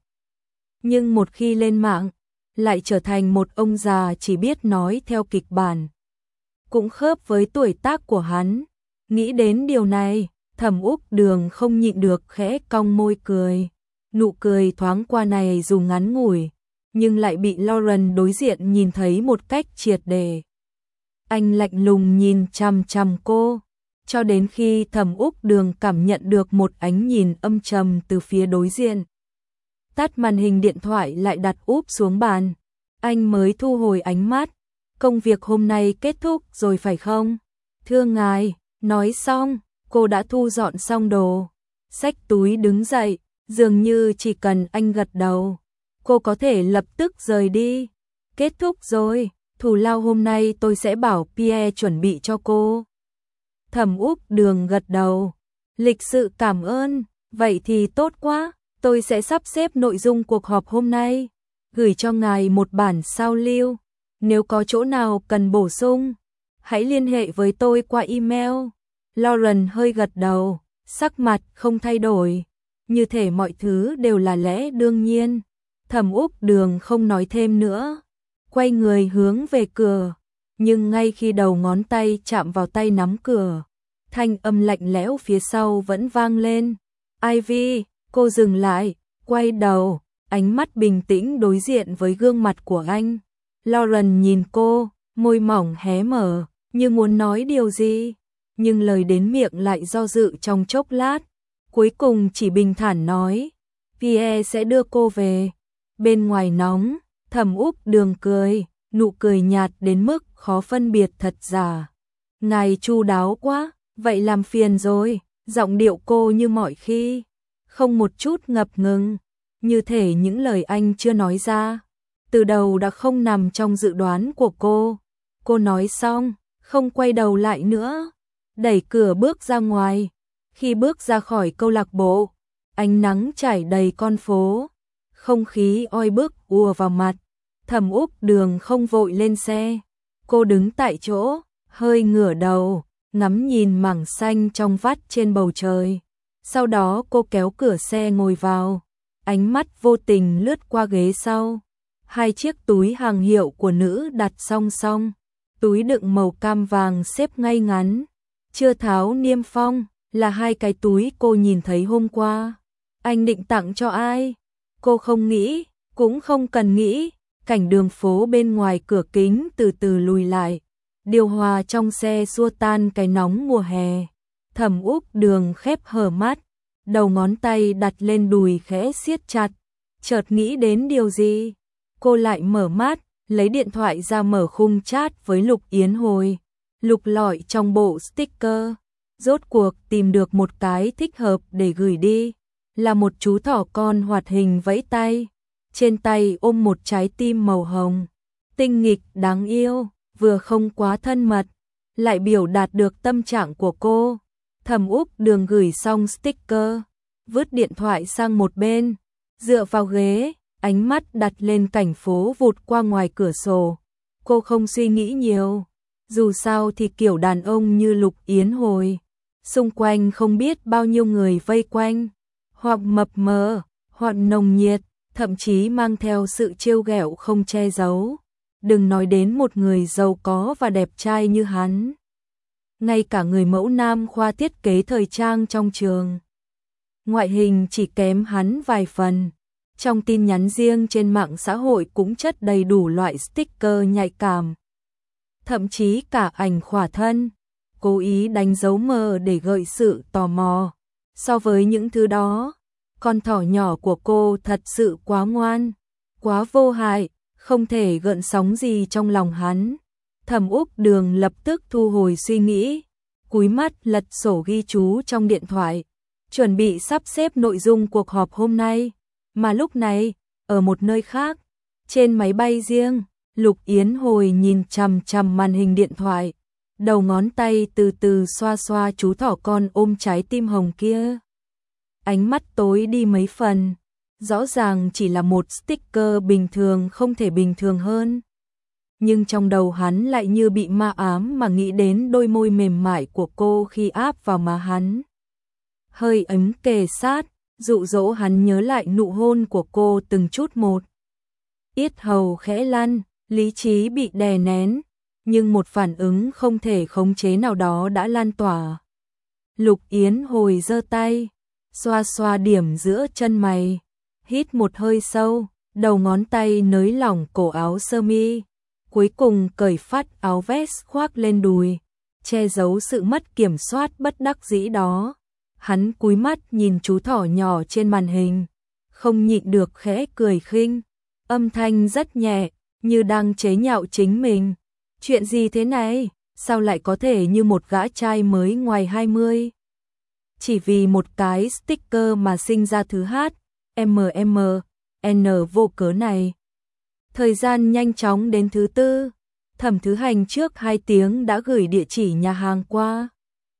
Nhưng một khi lên mạng, lại trở thành một ông già chỉ biết nói theo kịch bản. Cũng khớp với tuổi tác của hắn. Nghĩ đến điều này, Thẩm Úc Đường không nhịn được khẽ cong môi cười. Nụ cười thoáng qua này dù ngắn ngủi, nhưng lại bị Lauren đối diện nhìn thấy một cách triệt để. Anh lạnh lùng nhìn chằm chằm cô, cho đến khi Thẩm Úc Đường cảm nhận được một ánh nhìn âm trầm từ phía đối diện. Tắt màn hình điện thoại lại đặt úp xuống bàn, anh mới thu hồi ánh mắt. Công việc hôm nay kết thúc rồi phải không? Thưa ngài, nói xong, cô đã thu dọn xong đồ, xách túi đứng dậy, dường như chỉ cần anh gật đầu, cô có thể lập tức rời đi. Kết thúc rồi, thù lao hôm nay tôi sẽ bảo Pierre chuẩn bị cho cô. Thẩm Úc Đường gật đầu, lịch sự cảm ơn, vậy thì tốt quá, tôi sẽ sắp xếp nội dung cuộc họp hôm nay, gửi cho ngài một bản sao lưu. Nếu có chỗ nào cần bổ sung, hãy liên hệ với tôi qua email. Lauren hơi gật đầu, sắc mặt không thay đổi, như thể mọi thứ đều là lẽ đương nhiên. Thẩm Úc Đường không nói thêm nữa, quay người hướng về cửa, nhưng ngay khi đầu ngón tay chạm vào tay nắm cửa, thanh âm lạnh lẽo phía sau vẫn vang lên. Ivy, cô dừng lại, quay đầu, ánh mắt bình tĩnh đối diện với gương mặt của anh. Lauren nhìn cô, môi mỏng hé mở, như muốn nói điều gì, nhưng lời đến miệng lại do dự trong chốc lát, cuối cùng chỉ bình thản nói, Pierre sẽ đưa cô về. Bên ngoài nóng, Thẩm Úc Đường cười, nụ cười nhạt đến mức khó phân biệt thật giả. Ngài chu đáo quá, vậy làm phiền rồi. Giọng điệu cô như mọi khi, không một chút ngập ngừng, như thể những lời anh chưa nói ra từ đầu đã không nằm trong dự đoán của cô. Cô nói xong, không quay đầu lại nữa, đẩy cửa bước ra ngoài. Khi bước ra khỏi câu lạc bộ, ánh nắng trải đầy con phố, không khí oi bức ùa vào mặt. Thẩm Úc Đường không vội lên xe, cô đứng tại chỗ, hơi ngửa đầu, ngắm nhìn mảng xanh trong vắt trên bầu trời. Sau đó cô kéo cửa xe ngồi vào, ánh mắt vô tình lướt qua ghế sau. Hai chiếc túi hàng hiệu của nữ đặt song song, túi đựng màu cam vàng xếp ngay ngắn, chưa tháo niêm phong, là hai cái túi cô nhìn thấy hôm qua. Anh định tặng cho ai? Cô không nghĩ, cũng không cần nghĩ. Cảnh đường phố bên ngoài cửa kính từ từ lùi lại, điều hòa trong xe xua tan cái nóng mùa hè. Thẩm Úc Đường khép hờ mắt, đầu ngón tay đặt lên đùi khẽ siết chặt, chợt nghĩ đến điều gì. Cô lại mở mắt, lấy điện thoại ra mở khung chat với Lục Yến Hồi, lục lọi trong bộ sticker, rốt cuộc tìm được một cái thích hợp để gửi đi, là một chú thỏ con hoạt hình vẫy tay, trên tay ôm một trái tim màu hồng, tinh nghịch đáng yêu, vừa không quá thân mật, lại biểu đạt được tâm trạng của cô. Thẩm Úc Đường gửi xong sticker, vứt điện thoại sang một bên, dựa vào ghế, ánh mắt đặt lên cảnh phố vụt qua ngoài cửa sổ. Cô không suy nghĩ nhiều, dù sao thì kiểu đàn ông như Lục Yến Hồi, xung quanh không biết bao nhiêu người vây quanh, hoặc mập mờ, hoặc nồng nhiệt, thậm chí mang theo sự trêu ghẹo không che giấu. Đừng nói đến một người giàu có và đẹp trai như hắn. Ngay cả người mẫu nam khoa thiết kế thời trang trong trường, ngoại hình chỉ kém hắn vài phần. Trong tin nhắn riêng trên mạng xã hội cũng chất đầy đủ loại sticker nhạy cảm, thậm chí cả ảnh khỏa thân, cố ý đánh dấu mờ để gợi sự tò mò. So với những thứ đó, con thỏ nhỏ của cô thật sự quá ngoan, quá vô hại, không thể gợn sóng gì trong lòng hắn. Thẩm Úc Đường lập tức thu hồi suy nghĩ, cúi mắt lật sổ ghi chú trong điện thoại, chuẩn bị sắp xếp nội dung cuộc họp hôm nay. Mà lúc này, ở một nơi khác, trên máy bay riêng, Lục Yến Hồi nhìn chằm chằm màn hình điện thoại, đầu ngón tay từ từ xoa xoa chú thỏ con ôm trái tim hồng kia. Ánh mắt tối đi mấy phần, rõ ràng chỉ là một sticker bình thường không thể bình thường hơn. nhưng trong đầu hắn lại như bị ma ám mà nghĩ đến đôi môi mềm mại của cô khi áp vào má hắn. Hơi ấm kề sát, dụ dỗ hắn nhớ lại nụ hôn của cô từng chút một. Yết hầu khẽ lăn, lý trí bị đè nén, nhưng một phản ứng không thể khống chế nào đó đã lan tỏa. Lục Yến Hồi giơ tay, xoa xoa điểm giữa chân mày, hít một hơi sâu, đầu ngón tay nới lỏng cổ áo sơ mi, cuối cùng cởi phát áo vest khoác lên đùi, che giấu sự mất kiểm soát bất đắc dĩ đó. Hắn cúi mắt nhìn chú thỏ nhỏ trên màn hình, không nhịn được khẽ cười khinh, âm thanh rất nhẹ, như đang chế nhạo chính mình. Chuyện gì thế này, sao lại có thể như một gã trai mới ngoài hai mươi? Chỉ vì một cái sticker mà sinh ra thứ hát, em em en vô cớ này. Thời gian nhanh chóng đến thứ tư, Thẩm Thứ Hành trước hai tiếng đã gửi địa chỉ nhà hàng qua.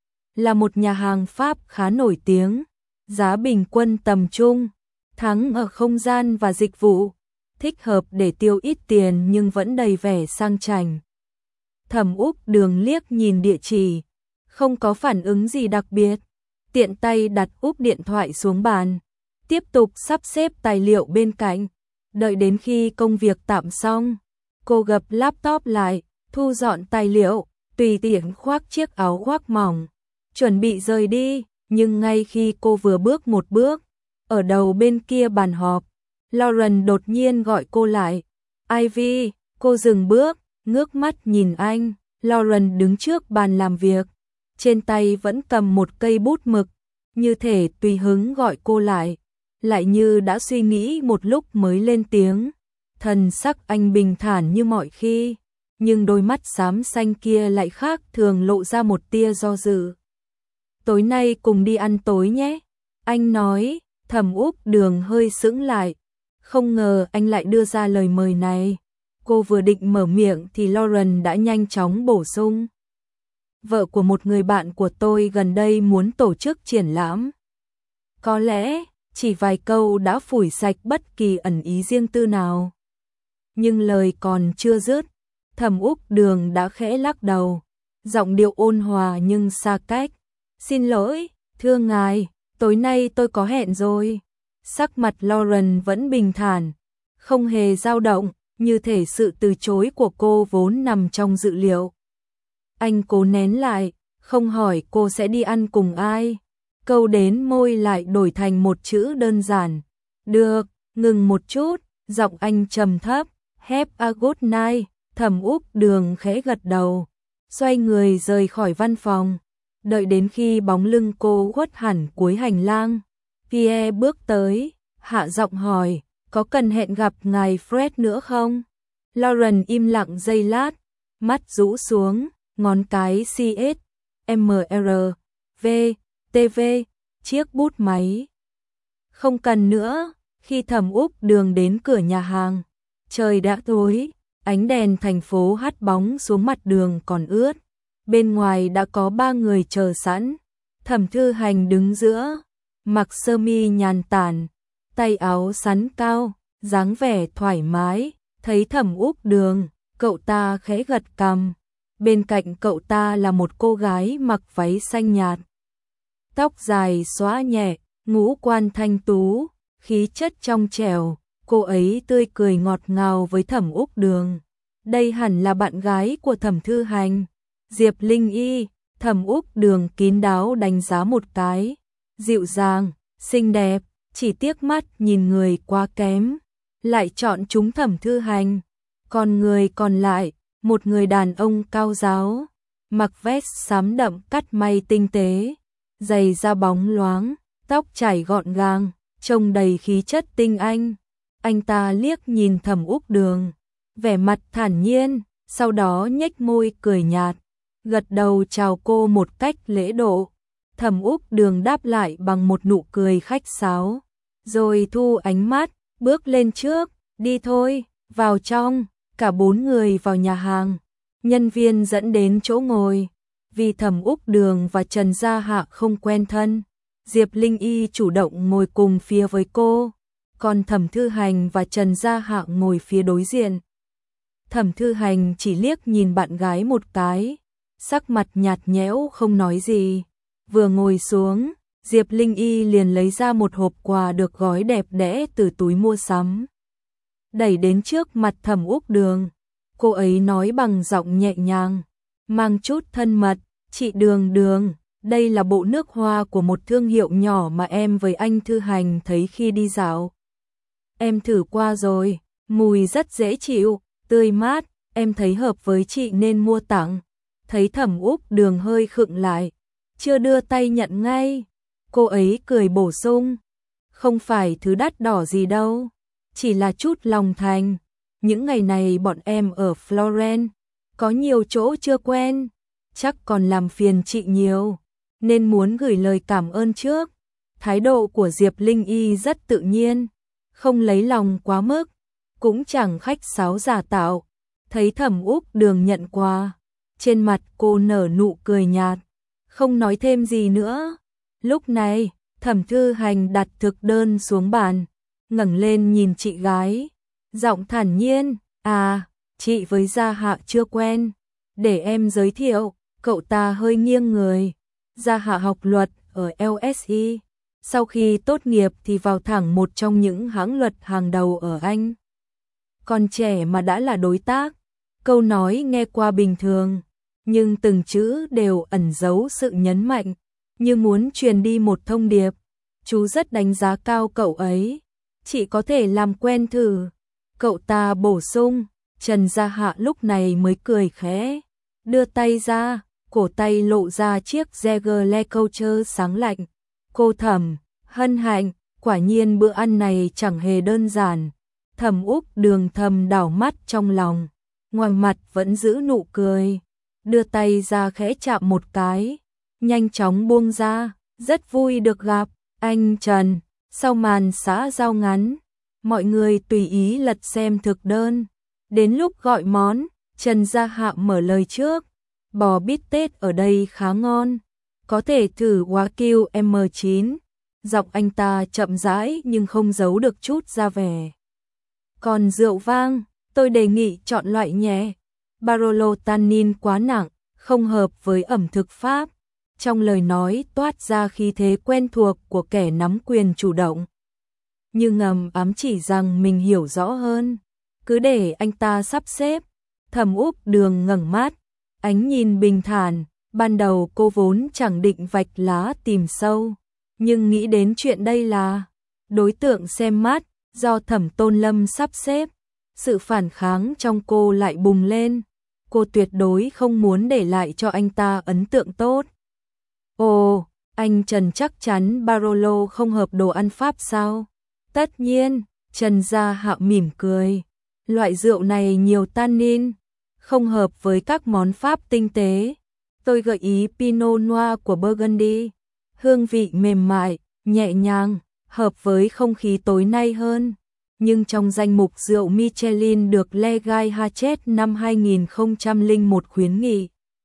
Là một nhà hàng Pháp khá nổi tiếng, giá bình quân tầm trung, thắng ở không gian và dịch vụ, thích hợp để tiêu ít tiền nhưng vẫn đầy vẻ sang chảnh. Thẩm Úc Đường liếc nhìn địa chỉ, không có phản ứng gì đặc biệt, tiện tay đặt úp điện thoại xuống bàn, tiếp tục sắp xếp tài liệu bên cạnh. Đợi đến khi công việc tạm xong, cô gập laptop lại, thu dọn tài liệu, tùy tiện khoác chiếc áo khoác mỏng, chuẩn bị rời đi, nhưng ngay khi cô vừa bước một bước, ở đầu bên kia bàn họp, Lauren đột nhiên gọi cô lại. Ivy, cô dừng bước, ngước mắt nhìn anh. Lauren đứng trước bàn làm việc, trên tay vẫn cầm một cây bút mực, như thể tùy hứng gọi cô lại, lại như đã suy nghĩ một lúc mới lên tiếng. Thần sắc anh bình thản như mọi khi, nhưng đôi mắt xám xanh kia lại khác thường, lộ ra một tia do dự. Tối nay cùng đi ăn tối nhé, anh nói. Thẩm Úc Đường hơi sững lại, không ngờ anh lại đưa ra lời mời này. Cô vừa định mở miệng thì Lauren đã nhanh chóng bổ sung. Vợ của một người bạn của tôi gần đây muốn tổ chức triển lãm. Có lẽ, chỉ vài câu đã phủi sạch bất kỳ ẩn ý riêng tư nào. Nhưng lời còn chưa dứt, Thẩm Úc Đường đã khẽ lắc đầu, giọng điệu ôn hòa nhưng xa cách. Xin lỗi, thưa ngài, tối nay tôi có hẹn rồi. Sắc mặt Lauren vẫn bình thản, không hề dao động, như thể sự từ chối của cô vốn nằm trong dự liệu. Anh cố nén lại, không hỏi cô sẽ đi ăn cùng ai. Câu đến môi lại đổi thành một chữ đơn giản. Được, ngừng một chút, giọng anh trầm thấp. Have a good night. Thẩm Úc Đường khẽ gật đầu, xoay người rời khỏi văn phòng. Đợi đến khi bóng lưng cô khuất hẳn cuối hành lang, Pierre bước tới, hạ giọng hỏi, có cần hẹn gặp ngài Fred nữa không? Lauren im lặng giây lát, mắt rũ xuống, ngón cái xê ét, em rờ, vê, tê vê, chiếc bút máy. Không cần nữa. Khi Thẩm Úc Đường đến cửa nhà hàng, trời đã tối, ánh đèn thành phố hắt bóng xuống mặt đường còn ướt. Bên ngoài đã có ba người chờ sẵn. Thẩm Thư Hành đứng giữa, mặc sơ mi nhàn tản, tay áo sắn cao, dáng vẻ thoải mái. Thấy Thẩm Úc Đường, cậu ta khẽ gật cằm. Bên cạnh cậu ta là một cô gái mặc váy xanh nhạt, tóc dài xõa nhẹ, ngũ quan thanh tú, khí chất trong trẻo. Cô ấy tươi cười ngọt ngào với Thẩm Úc Đường. Đây hẳn là bạn gái của Thẩm Thư Hành, Diệp Linh Y. Thẩm Úc Đường kín đáo đánh giá một cái, dịu dàng, xinh đẹp, chỉ tiếc mắt nhìn người quá kém, lại chọn chúng Thẩm Thư Hành. Còn người còn lại, một người đàn ông cao ráo, mặc vest xám đậm cắt may tinh tế, giày da bóng loáng, tóc chải gọn gàng, trông đầy khí chất tinh anh. Anh ta liếc nhìn Thẩm Úc Đường, vẻ mặt thản nhiên, sau đó nhếch môi cười nhạt, gật đầu chào cô một cách lễ độ. Thẩm Úc Đường đáp lại bằng một nụ cười khách sáo, rồi thu ánh mắt, bước lên trước. Đi thôi, vào trong. Cả bốn người vào nhà hàng, nhân viên dẫn đến chỗ ngồi. Vì Thẩm Úc Đường và Trần Gia Hạ không quen thân, Diệp Linh Y chủ động ngồi cùng phía với cô, còn Thẩm Thư Hành và Trần Gia Hạ ngồi phía đối diện. Thẩm Thư Hành chỉ liếc nhìn bạn gái một cái, sắc mặt nhạt nhẽo không nói gì. Vừa ngồi xuống, Diệp Linh Y liền lấy ra một hộp quà được gói đẹp đẽ từ túi mua sắm. Đẩy đến trước mặt Thẩm Úc Đường, cô ấy nói bằng giọng nhẹ nhàng, mang chút thân mật, "Chị Đường Đường, đây là bộ nước hoa của một thương hiệu nhỏ mà em với anh Thư Hành thấy khi đi dạo. Em thử qua rồi, mùi rất dễ chịu, tươi mát, em thấy hợp với chị nên mua tặng." Thấy Thẩm Úc Đường hơi khựng lại, chưa đưa tay nhận ngay, cô ấy cười bổ sung, "Không phải thứ đắt đỏ gì đâu, chỉ là chút lòng thành. Những ngày này bọn em ở Florence, có nhiều chỗ chưa quen, chắc còn làm phiền chị nhiều, nên muốn gửi lời cảm ơn trước." Thái độ của Diệp Linh Y rất tự nhiên, không lấy lòng quá mức, cũng chẳng khách sáo giả tạo. Thấy Thẩm Úc Đường nhận quà, trên mặt cô nở nụ cười nhạt, không nói thêm gì nữa. Lúc này, Thẩm Thư Hành đặt thực đơn xuống bàn, ngẩng lên nhìn chị gái, giọng thản nhiên, "À, chị với Gia Hạ chưa quen, để em giới thiệu." Cậu ta hơi nghiêng người. Gia Hạ học luật ở lờ ét e, sau khi tốt nghiệp thì vào thẳng một trong những hãng luật hàng đầu ở Anh. Còn trẻ mà đã là đối tác. Câu nói nghe qua bình thường, nhưng từng chữ đều ẩn giấu sự nhấn mạnh, như muốn truyền đi một thông điệp. Chú rất đánh giá cao cậu ấy, chị có thể làm quen thử. Cậu ta bổ sung. Trần Gia Hạ lúc này mới cười khẽ, đưa tay ra, cổ tay lộ ra chiếc Jaeger LeCoultre sáng lạnh. Cô Thẩm, hân hạnh, quả nhiên bữa ăn này chẳng hề đơn giản. Thẩm Úc Đường thầm đảo mắt trong lòng, ngoài mặt vẫn giữ nụ cười, đưa tay ra khẽ chạm một cái, nhanh chóng buông ra, "Rất vui được gặp, anh Trần." Sau màn xã giao ngắn, mọi người tùy ý lật xem thực đơn. Đến lúc gọi món, Trần Gia Hạ mở lời trước, "Bò bít tết ở đây khá ngon, có thể thử Wagyu em chín." Giọng anh ta chậm rãi nhưng không giấu được chút ra vẻ. "Còn rượu vang, tôi đề nghị chọn loại nhẹ, Barolo tannin quá nặng, không hợp với ẩm thực Pháp." Trong lời nói toát ra khí thế quen thuộc của kẻ nắm quyền chủ động, như ngầm ám chỉ rằng mình hiểu rõ hơn. Cứ để anh ta sắp xếp. Thẩm Úc Đường ngẩng mắt, ánh nhìn bình thản. Ban đầu cô vốn chẳng định vạch lá tìm sâu, nhưng nghĩ đến chuyện đây là đối tượng xem mắt, do Thẩm Tôn Lâm sắp xếp, sự phản kháng trong cô lại bùng lên. Cô tuyệt đối không muốn để lại cho anh ta ấn tượng tốt. "Ồ, anh Trần chắc chắn Barolo không hợp đồ ăn Pháp sao?" "Tất nhiên." Trần Gia Hạ mỉm cười, "Loại rượu này nhiều tannin, không hợp với các món Pháp tinh tế. Tôi gợi ý Pinot Noir của Burgundy, hương vị mềm mại, nhẹ nhàng, hợp với không khí tối nay hơn." Nhưng trong danh mục rượu Michelin được Le Gai Hachet năm hai nghìn không trăm lẻ một khuyến nghị,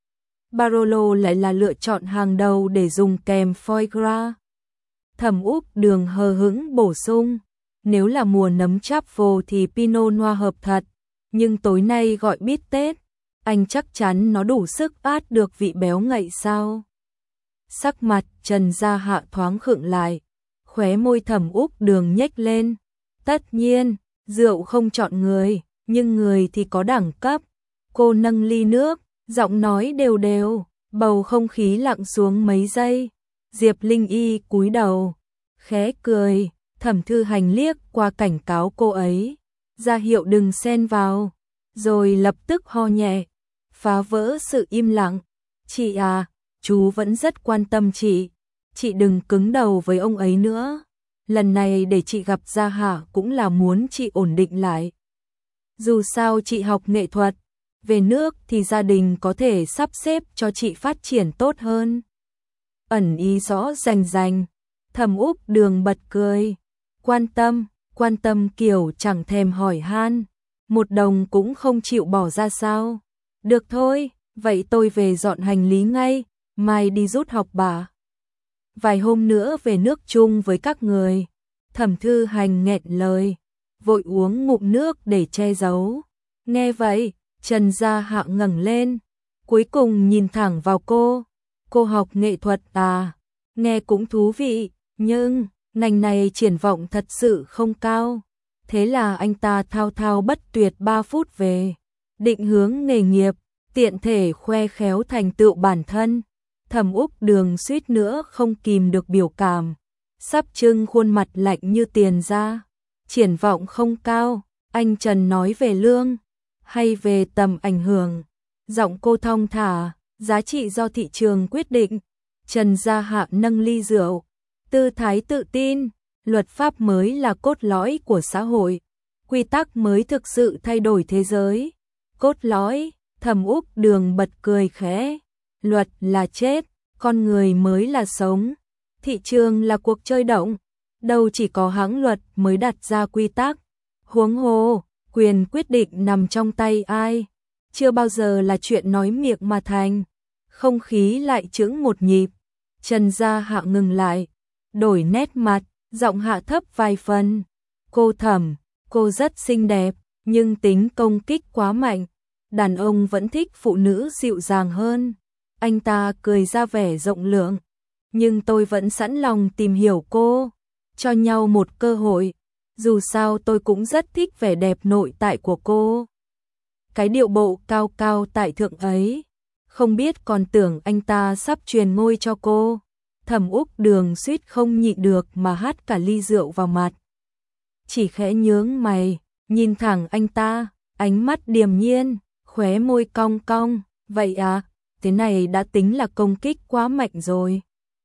Barolo lại là lựa chọn hàng đầu để dùng kèm foie gras. Thẩm Úc Đường hờ hững bổ sung, "Nếu là mùa nấm truffle thì Pinot Noir hợp thật, nhưng tối nay gọi bít tết, anh chắc chắn nó đủ sức át được vị béo ngậy sao?" Sắc mặt Trần Gia Hạ thoáng khựng lại, khóe môi Thẩm Úc Đường nhếch lên. "Tất nhiên, rượu không chọn người, nhưng người thì có đẳng cấp." Cô nâng ly nước, giọng nói đều đều, bầu không khí lặng xuống mấy giây. Diệp Linh Y cúi đầu, khẽ cười. Thẩm Thư Hành liếc qua cảnh cáo cô ấy, ra hiệu đừng xen vào, rồi lập tức ho nhẹ, phá vỡ sự im lặng. "Chị à, chú vẫn rất quan tâm chị, chị đừng cứng đầu với ông ấy nữa. Lần này để chị gặp Gia Hạ cũng là muốn chị ổn định lại. Dù sao chị học nghệ thuật, về nước thì gia đình có thể sắp xếp cho chị phát triển tốt hơn." Ẩn ý rõ rành rành. Thẩm Úc Đường bật cười, "Quan tâm, quan tâm kiểu chẳng thèm hỏi han, một đồng cũng không chịu bỏ ra sao? Được thôi, vậy tôi về dọn hành lý ngay, mai đi rút học bạ. Vài hôm nữa về nước chung với các người." Thẩm Thư Hành nghẹn lời, vội uống ngụm nước để che giấu. Nghe vậy, Trần Gia Hạ ngẩng lên, cuối cùng nhìn thẳng vào cô. Cô học nghệ thuật à? Nghe cũng thú vị, nhưng ngành này triển vọng thật sự không cao. Thế là anh ta thao thao bất tuyệt ba phút về định hướng nghề nghiệp, tiện thể khoe khéo thành tựu bản thân. Thẩm Úc Đường suýt nữa không kìm được biểu cảm, sắp trưng khuôn mặt lạnh như tiền ra. Triển vọng không cao, anh Trần nói về lương hay về tầm ảnh hưởng? Giọng cô thong thả, giá trị do thị trường quyết định. Trần Gia Hạ nâng ly rượu, tư thái tự tin, luật pháp mới là cốt lõi của xã hội, quy tắc mới thực sự thay đổi thế giới. Cốt lõi? Thẩm Úc Đường bật cười khẽ, luật là chết, con người mới là sống. Thị trường là cuộc chơi động, đâu chỉ có hãng luật mới đặt ra quy tắc. Huống hồ, quyền quyết định nằm trong tay ai, chưa bao giờ là chuyện nói miệng mà thành. Không khí lại chững một nhịp. Trần Gia Hạ ngừng lại, đổi nét mặt, giọng hạ thấp vài phần. Cô Thẩm, cô rất xinh đẹp, nhưng tính công kích quá mạnh. Đàn ông vẫn thích phụ nữ dịu dàng hơn. Anh ta cười ra vẻ rộng lượng. Nhưng tôi vẫn sẵn lòng tìm hiểu cô, cho nhau một cơ hội. Dù sao tôi cũng rất thích vẻ đẹp nội tại của cô. Cái điệu bộ cao cao tại thượng ấy. Không biết còn tưởng anh ta sắp truyền ngôi cho cô. Thẩm Úc Đường suýt không nhịn được mà hắt cả ly rượu vào mặt. Chỉ khẽ nhướng mày, nhìn thẳng anh ta, ánh mắt điềm nhiên, khóe môi cong cong. Vậy à, thế này đã tính là công kích quá mạnh rồi.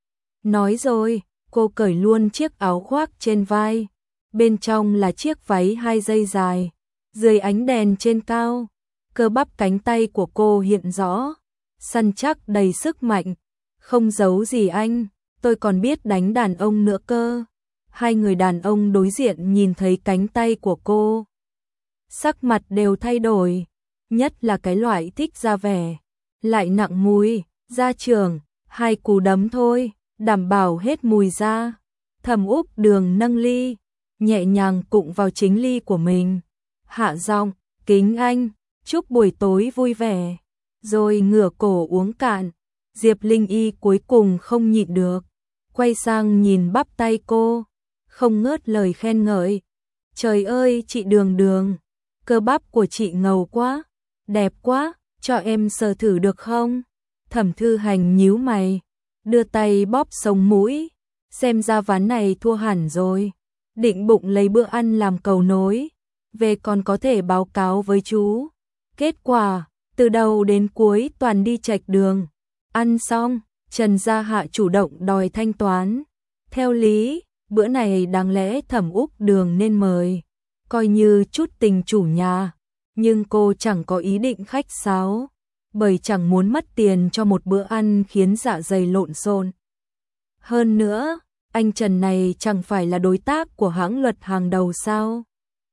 Nói rồi, cô cởi luôn chiếc áo khoác trên vai. Bên trong là chiếc váy hai dây dài. Dưới ánh đèn trên cao, cơ bắp cánh tay của cô hiện rõ, săn chắc đầy sức mạnh. Không giấu gì anh, tôi còn biết đánh đàn ông nữa cơ. Hai người đàn ông đối diện nhìn thấy cánh tay của cô, sắc mặt đều thay đổi, nhất là cái loại thích ra vẻ, lại nặng mùi, ra trường, hai cú đấm thôi, đảm bảo hết mùi ra. Thẩm Úc Đường nâng ly, nhẹ nhàng cụng vào chính ly của mình, hạ giọng, kính anh, chúc buổi tối vui vẻ, rồi ngửa cổ uống cạn. Diệp Linh Y cuối cùng không nhịn được, quay sang nhìn bắp tay cô, không ngớt lời khen ngợi. Trời ơi chị Đường Đường, cơ bắp của chị ngầu quá, đẹp quá, cho em sờ thử được không? Thẩm Thư Hành nhíu mày, đưa tay bóp sống mũi, xem ra ván này thua hẳn rồi. Định bụng lấy bữa ăn làm cầu nối, về còn có thể báo cáo với chú. Kết quả, từ đầu đến cuối toàn đi chệch đường. Ăn xong, Trần Gia Hạ chủ động đòi thanh toán. Theo lý, bữa này đáng lẽ Thẩm Úc Đường nên mời, coi như chút tình chủ nhà. Nhưng cô chẳng có ý định khách sáo, bởi chẳng muốn mất tiền cho một bữa ăn khiến dạ dày lộn xộn. Hơn nữa, anh Trần này chẳng phải là đối tác của hãng luật hàng đầu sao?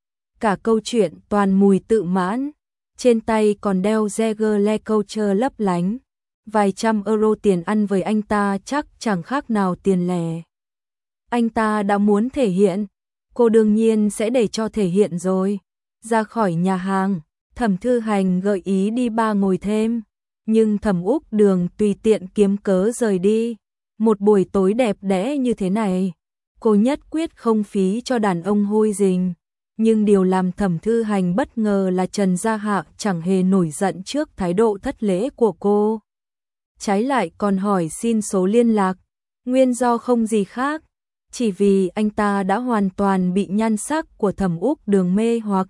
Cả câu chuyện toàn mùi tự mãn, trên tay còn đeo Jaeger LeCoultre lấp lánh. Vài trăm euro tiền ăn với anh ta chắc chẳng khác nào tiền lẻ. Anh ta đã muốn thể hiện, cô đương nhiên sẽ để cho thể hiện rồi. Ra khỏi nhà hàng, Thẩm Thư Hành gợi ý đi ba ngồi thêm, nhưng Thẩm Úc Đường tùy tiện kiếm cớ rời đi. Một buổi tối đẹp đẽ như thế này, cô nhất quyết không phí cho đàn ông hôi rình. Nhưng điều làm Thẩm Thư Hành bất ngờ là Trần Gia Hạ chẳng hề nổi giận trước thái độ thất lễ của cô. Trái lại còn hỏi xin số liên lạc, nguyên do không gì khác, chỉ vì anh ta đã hoàn toàn bị nhan sắc của Thẩm Úc Đường mê hoặc.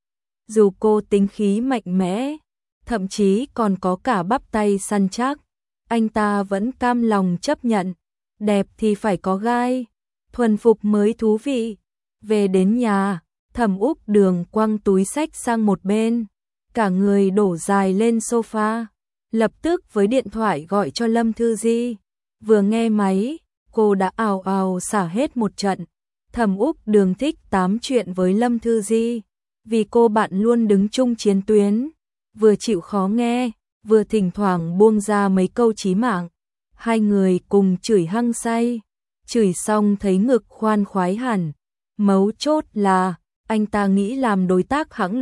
Dù cô tính khí mạnh mẽ, thậm chí còn có cả bắp tay săn chắc, anh ta vẫn cam lòng chấp nhận. Đẹp thì phải có gai, thuần phục mới thú vị. Về đến nhà, Thẩm Úc Đường quăng túi xách sang một bên, cả người đổ dài lên sofa. Lập tức với điện thoại gọi cho Lâm Thư Di. Vừa nghe máy, cô đã ào ào xả hết một trận. Thẩm Úc Đường thích tám chuyện với Lâm Thư Di, vì cô bạn luôn đứng chung chiến tuyến, vừa chịu khó nghe, vừa thỉnh thoảng buông ra mấy câu chí mạng. Hai người cùng chửi hăng say, chửi xong thấy ngực khoan khoái hẳn. Mấu chốt là, anh ta nghĩ làm đối tác hãng luật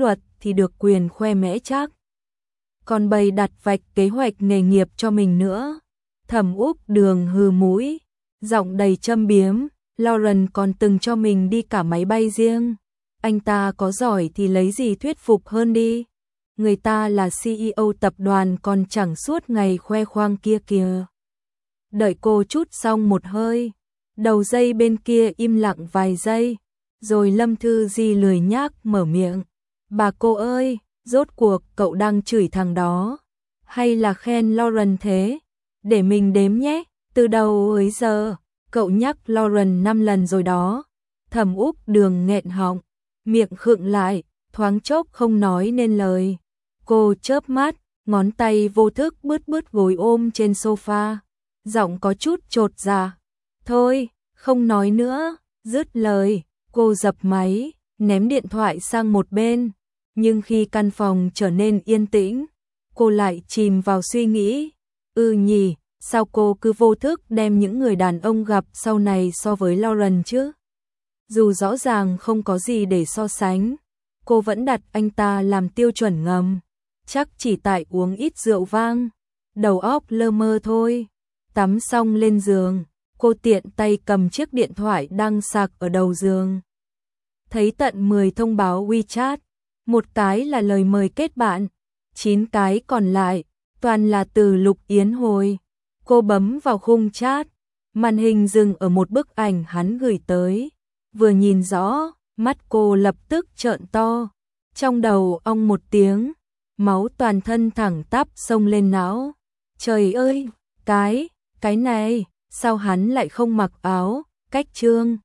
thì được quyền khoe mẽ chắc. Còn bày đặt vạch kế hoạch nghề nghiệp cho mình nữa. Thẩm Úc Đường hừ mũi, giọng đầy châm biếm, Lauren còn từng cho mình đi cả máy bay riêng. Anh ta có giỏi thì lấy gì thuyết phục hơn đi. Người ta là xê e ô tập đoàn còn chẳng suốt ngày khoe khoang kia kìa. Đợi cô chút xong một hơi, đầu dây bên kia im lặng vài giây, rồi Lâm Thư Di lười nhác mở miệng. Bà cô ơi, rốt cuộc cậu đang chửi thằng đó, hay là khen Lauren thế? Để mình đếm nhé, từ đầu ấy giờ, cậu nhắc Lauren năm lần rồi đó. Thẩm Úc Đường nghẹn họng, miệng khựng lại, thoáng chốc không nói nên lời. Cô chớp mắt, ngón tay vô thức bứt bứt gối ôm trên sofa, giọng có chút chột dạ. Thôi, không nói nữa, dứt lời, cô dập máy, ném điện thoại sang một bên. Nhưng khi căn phòng trở nên yên tĩnh, cô lại chìm vào suy nghĩ. Ừ nhỉ, sao cô cứ vô thức đem những người đàn ông gặp sau này so với Lauren chứ? Dù rõ ràng không có gì để so sánh, cô vẫn đặt anh ta làm tiêu chuẩn ngầm. Chắc chỉ tại uống ít rượu vang, đầu óc lơ mơ thôi. Tắm xong lên giường, cô tiện tay cầm chiếc điện thoại đang sạc ở đầu giường. Thấy tận mười thông báo WeChat, một cái là lời mời kết bạn, chín cái còn lại toàn là từ Lục Yến Hồi. Cô bấm vào khung chat, màn hình dừng ở một bức ảnh hắn gửi tới. Vừa nhìn rõ, mắt cô lập tức trợn to, trong đầu ong một tiếng, máu toàn thân thẳng tắp xông lên não. Trời ơi, cái, cái này, sao hắn lại không mặc áo, cách trương?